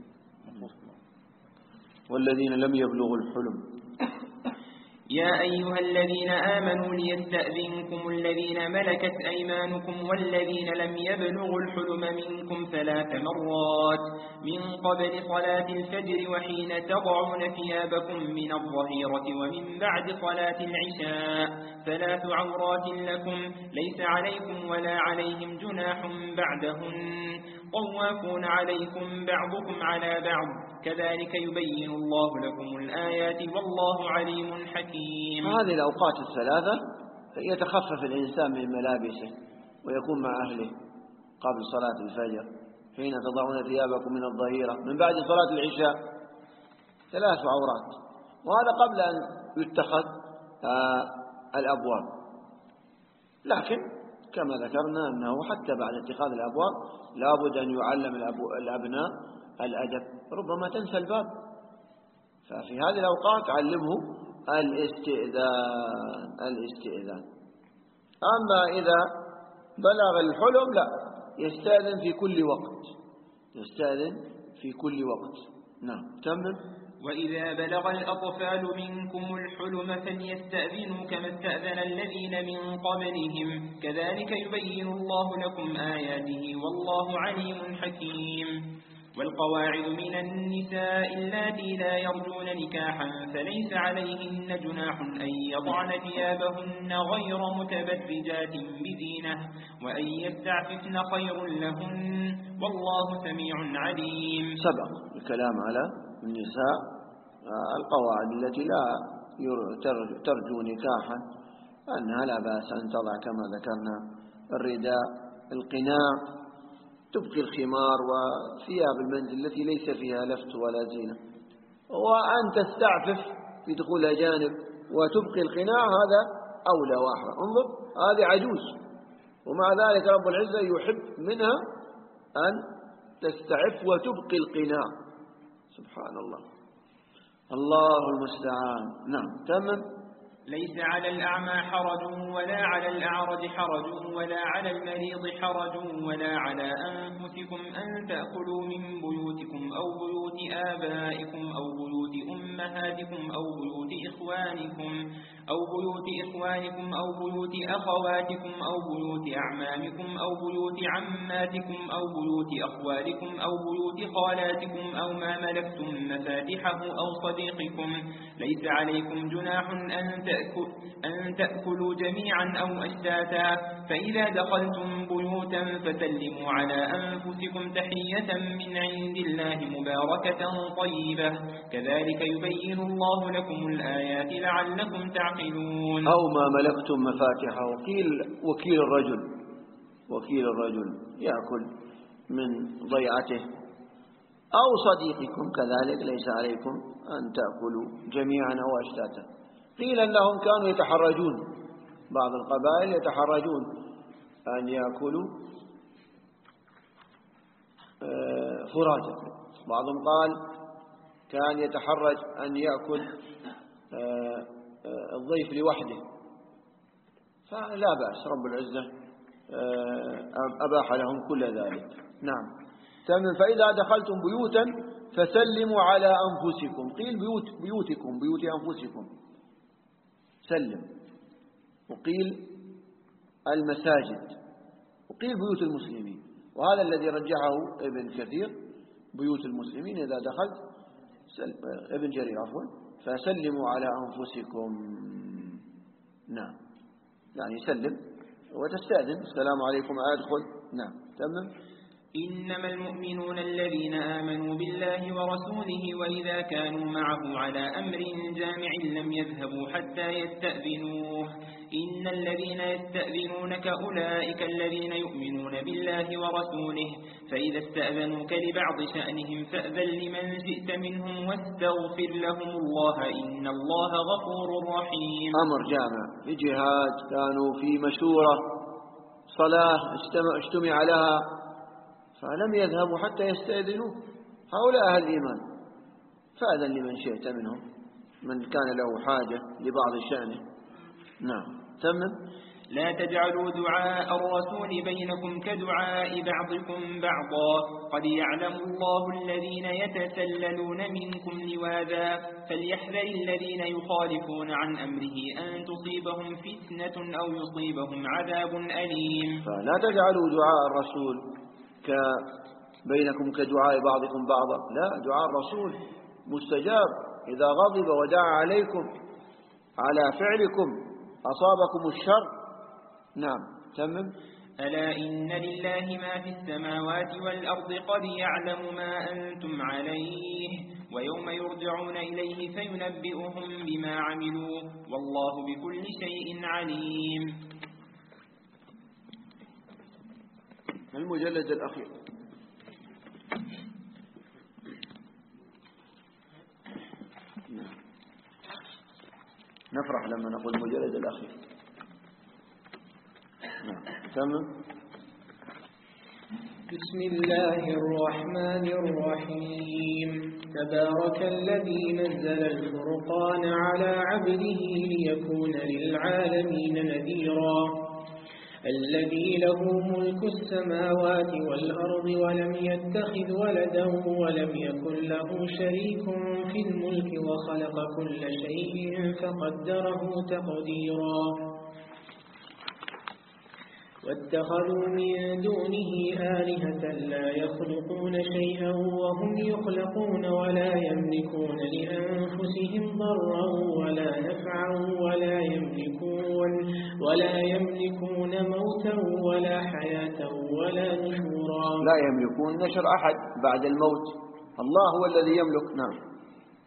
والذين لم يبلغوا الحلم. يا أيها الذين آمنوا ليستأذنكم الذين ملكت أيمانكم والذين لم يبلغوا الحلم منكم 3 مرات من قبل صلاة الفجر وحين تضعون ثيابكم من الظهيرة ومن بعد صلاة العشاء 3 عورات لكم ليس عليكم ولا عليهم جناح بعدهن طوافون عليكم بعضكم على بعض كذلك يبين الله لكم الآيات والله عليم حكيم. هذه الأوقات الثلاثة يتخفف الإنسان من ملابسه ويكون مع أهله قبل صلاة الفجر حين تضعون ثيابكم من الظهيرة من بعد صلاة العشاء 3 عورات، وهذا قبل أن يتخذ الأبواب. لكن كما ذكرنا أنه حتى بعد اتخاذ الأبواب لابد أن يعلم الأبناء الأدب، ربما تنسى الباب، ففي هذه الأوقات علمه الاستئذان. أما إذا بلغ الحلم لا، يستأذن في كل وقت. نعم. تمام. وإذا بلغ الأطفال منكم الحلم فليستأذنوا كما استأذن الذين من قبلهم كذلك يبين الله لكم آياته والله عليم حكيم. والقواعد من النساء اللاتي لا يرجون نكاحا فليس عليهن جناح أن يضعن ثيابهن غير متبرجات بزينة وأن يستعففن خير لهن والله سميع عليم. سبق الكلام على النساء القواعد التي لا ترجو نكاحا أنها لا بأس أن تضع كما ذكرنا الرداء، القناع، تبقي الخمار وثياب المنزل التي ليس فيها لفت ولا زينة، وأن تستعفف في دخول أجانب وتبقي القناع هذا أولى وأحرى. انظر هذه عجوز ومع ذلك رب العزة يحب منها أن تستعف وتبقي القناع، سبحان الله. الله المستعان. نعم تمام. ليس على الأعمى حرج ولا على الأعرج حرج ولا على المريض حرج ولا على أنفسكم أن تأكلوا من بيوتكم أو بيوت آبائكم أو بيوت أمهاتكم أو بيوت إخوانكم أو بيوت أخواتكم أو بيوت أعمامكم أو بيوت عماتكم أو بيوت أخوالكم أو بيوت خالاتكم أو ما ملكتم مفاتحه أو صديقكم. ليس عليكم جناح أن تأكلوا جميعا أو أشتاتا. فإذا دخلتم بيوتا فسلموا على أنفسكم تحية من عند الله مباركة طيبة كذلك يبين الله لكم الآيات لعلكم تعقلون. أو ما ملكتم مفاتحه. وكيل الرجل يأكل من ضيعته أو صديقكم كذلك ليس عليكم أن تأكلوا جميعا أو أشتاتا. قيل أنهم كانوا يتحرجون، بعض القبائل يتحرجون أن يأكلوا فراجا. بعضهم قال كان يتحرج أن يأكل الضيف لوحده، فلا بأس، رب العزة أباح لهم كل ذلك. نعم تمام. فإذا دخلتم بيوتا فسلموا على أنفسكم. قيل بيوتكم، بيوت أنفسكم سلم، وقيل المساجد، وقيل بيوت المسلمين. وهذا الذي رجحه ابن كثير، بيوت المسلمين إذا دخلت ابن جرير عفوا فسلموا على أنفسكم. نعم يعني سلم وتستأذن السلام عليكم أدخل. نعم تمام. إنما المؤمنون الذين آمنوا بالله ورسوله وإذا كانوا معه على أمر جامع لم يذهبوا حتى يستأذنوه. إن الذين يستأذنونك أولئك الذين يؤمنون بالله ورسوله فإذا استأذنوك لبعض شأنهم فأذن لمن شئت منهم واستغفر لهم الله إن الله غفور رحيم. أمر جامع في جهاد، كانوا في مشورة صلاة اجتمع لها فلم يذهبوا حتى يستأذنوا. هؤلاء أهل الإيمان، فأذن لمن شئت منهم من كان له حاجة لبعض شأنه. نعم تمام. لا تجعلوا دعاء الرسول بينكم كدعاء بعضكم بعضا قد يعلم الله الذين يتسللون منكم لواذا فليحذر الذين يخالفون عن أمره أن تصيبهم فتنة أو يصيبهم عذاب أليم. فلا تجعلوا دعاء الرسول بينكم كدعاء بعضكم بعضا، لا، دعاء الرسول مستجاب. إذا غضب ودعا عليكم على فعلكم أصابكم الشر. نعم تمام. ألا إن لله ما في السماوات والأرض قد يعلم ما أنتم عليه ويوم يرجعون إليه فينبئهم بما عملوا والله بكل شيء عليم. المجلد الأخير. نفرح لما نقول المجلد الأخير. تمام. بسم الله الرحمن الرحيم. تبارك الذي نزل الفرقان على عبده ليكون للعالمين نذيرا. الذي له ملك السماوات والأرض ولم يتخذ ولدا ولم يكن له شريك في الملك وخلق كل شيء فقدره تقديرا. واتخذوا من دونه آلهة لا يخلقون شيئا وهم يخلقون ولا يملكون لأنفسهم ضرا ولا نفعا ولا يملكون موتا ولا حياة ولا نشورا. لا يملكون نشر أحد بعد الموت، الله هو الذي يملك. نعم.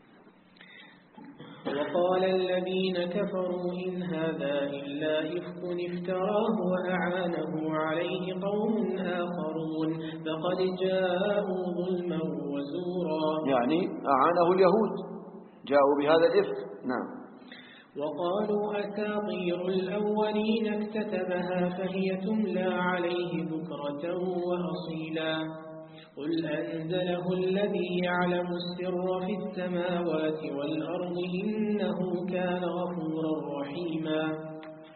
وقال الذين كفروا إن هذا إلا إفك افتراه وأعانه عليه قوم آخرون فقد جاءوا ظلما وزورا. يعني أعانه اليهود، جاءوا بهذا الإفك. نعم. وقالوا أساطير الأولين اكتتبها فهي تملى عليه بكرة وأصيلا. قل أنزله الذي يعلم السر في السماوات والأرض إنه كان غفورا رحيما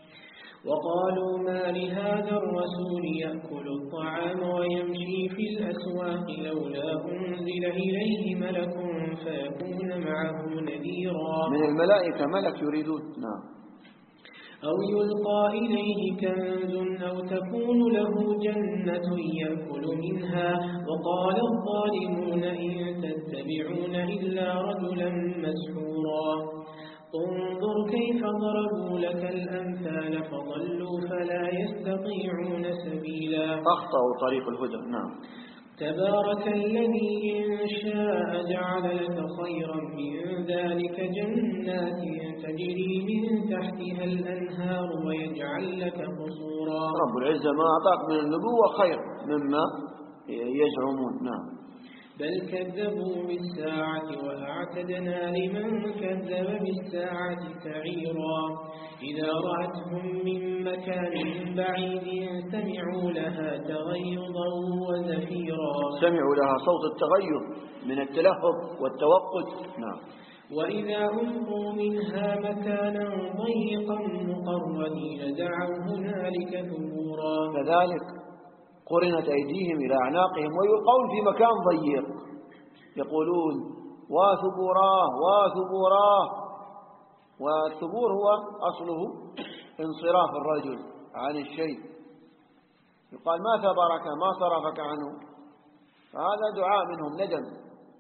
وقالوا ما لهذا الرسول يأكل الطعام ويمشي في الأسواق لولا أنزل إليه ملك فيكون معه نذيرا. من الملائكة ملك يريدون. نعم. أو يلقى إليه كنز أو تكون له جنة يأكل منها وقال الظالمون إن تتبعون إلا رجلا مسحورا. انظر كيف ضربوا لك الأمثال فضلوا فلا يستطيعون سبيلا. أخطأوا طريق الهدى. نعم. تبارك الذي إن شاء جعل لك خيرا من ذلك جنات تجري من تحتها الأنهار ويجعل لك قصورا. رب العزة ما أعطاك من النبوة خير مما يزعمون. نعم. بل كذبوا بالساعة وأعتدنا لمن كذب بالساعة سعيرا. إذا رأتهم من مكان بعيد سمعوا لها تغيظا وزفيرا. سمعوا لها صوت التغيظ من التلهب والتوقد. نعم. وإذا ألقوا منها مكانا ضيقا مقرنين دعوا هنالك ثبورا. كذلك قرنت أيديهم إلى أعناقهم ويلقون في مكان ضيق يقولون واثبوراه واثبوراه. والثبور هو أصله انصراف الرجل عن الشيء، يقال ما ثبرك ما صرفك عنه، فهذا دعاء منهم ندم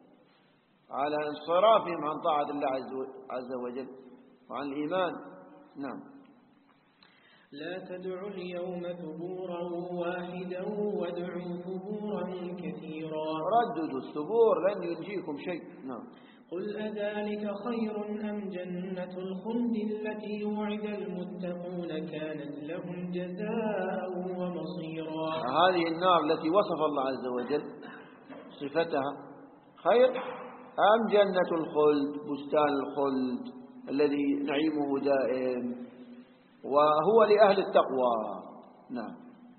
على انصرافهم عن طاعة الله عز وجل وعن الإيمان. نعم. لا تدعوا اليوم ثبورا واحدا وادعوا ثبورا كثيرا. رددوا الثبور لن ينجيكم شيء. نعم. قل أذلك خير أم جنة الخلد التي وعد المتقون كانت لهم جزاء ومصيرا. هذه النار التي وصف الله عز وجل صفتها خير أم جنة الخلد بستان الخلد الذي نعيمه دائم وهو لأهل التقوى. نعم.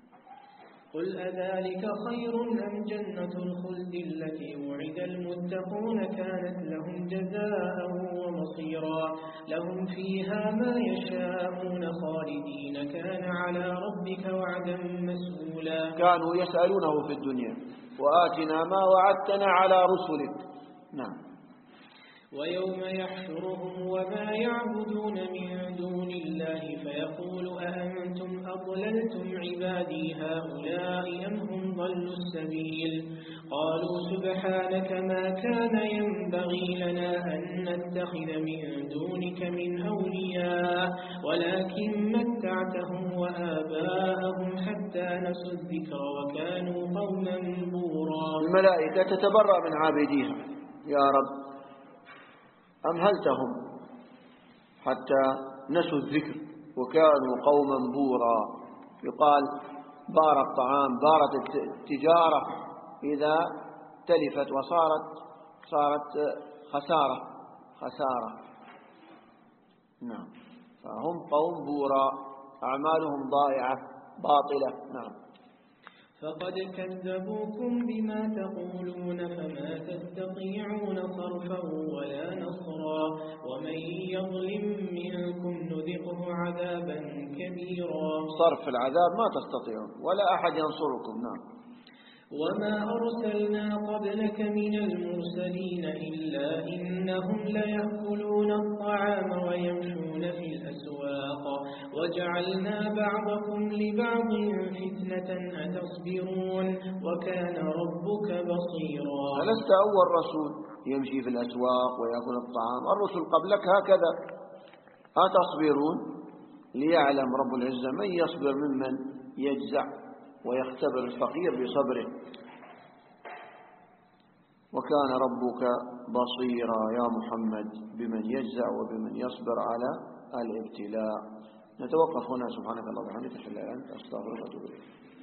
قل أذلك خير أم جنة الخلد التي وعد المتقون كانت لهم جزاء ومصيرا. لهم فيها ما يشاءون خالدين كان على ربك وعدا مسئولا. كانوا يسألونه في الدنيا وآتنا ما وعدتنا على رسلك. نعم. ويوم يحشرهم وما يعبدون من دون الله فيقول أأنتم أضللتم عبادي هؤلاء أم هم ضلوا السبيل. قالوا سبحانك ما كان ينبغي لنا أن نتخذ من دونك من أولياء ولكن متعتهم وآباءهم حتى نسوا الذكر وكانوا قوما بورا. الملائكة تتبرأ من عابديها يا رب أمهلتهم حتى نسوا الذكر وكانوا قوما بورا. يقال بار الطعام بارت التجارة إذا تلفت صارت خسارة. نعم. فهم قوم بورا أعمالهم ضائعة باطلة. نعم. فقد كذبوكم بما تقولون فما تستطيعون صرفا ولا نصرا ومن يظلم منكم نذقه عذابا كبيرا. صرف العذاب ما تستطيعون ولا أحد ينصركم. نعم. وما أرسلنا قبلك من المرسلين إلا إنهم ليأكلون الطعام ويمشون في الأسواق وجعلنا بعضكم لبعض فتنة أتصبرون وكان ربك بصيرا. ألست أول رسول يمشي في الأسواق ويأكل الطعام؟ الرسل قبلك هكذا. أتصبرون؟ ليعلم رب العزة من يصبر ممن يجزع ويختبر الفقير بصبره. وكان ربك بصيرا يا محمد بمن يجزع وبمن يصبر على الابتلاء. نتوقف هنا. سبحانك اللهم وبحمدك أشهد أن لا إله إلا أنت أستغفرك وأتوب إليك.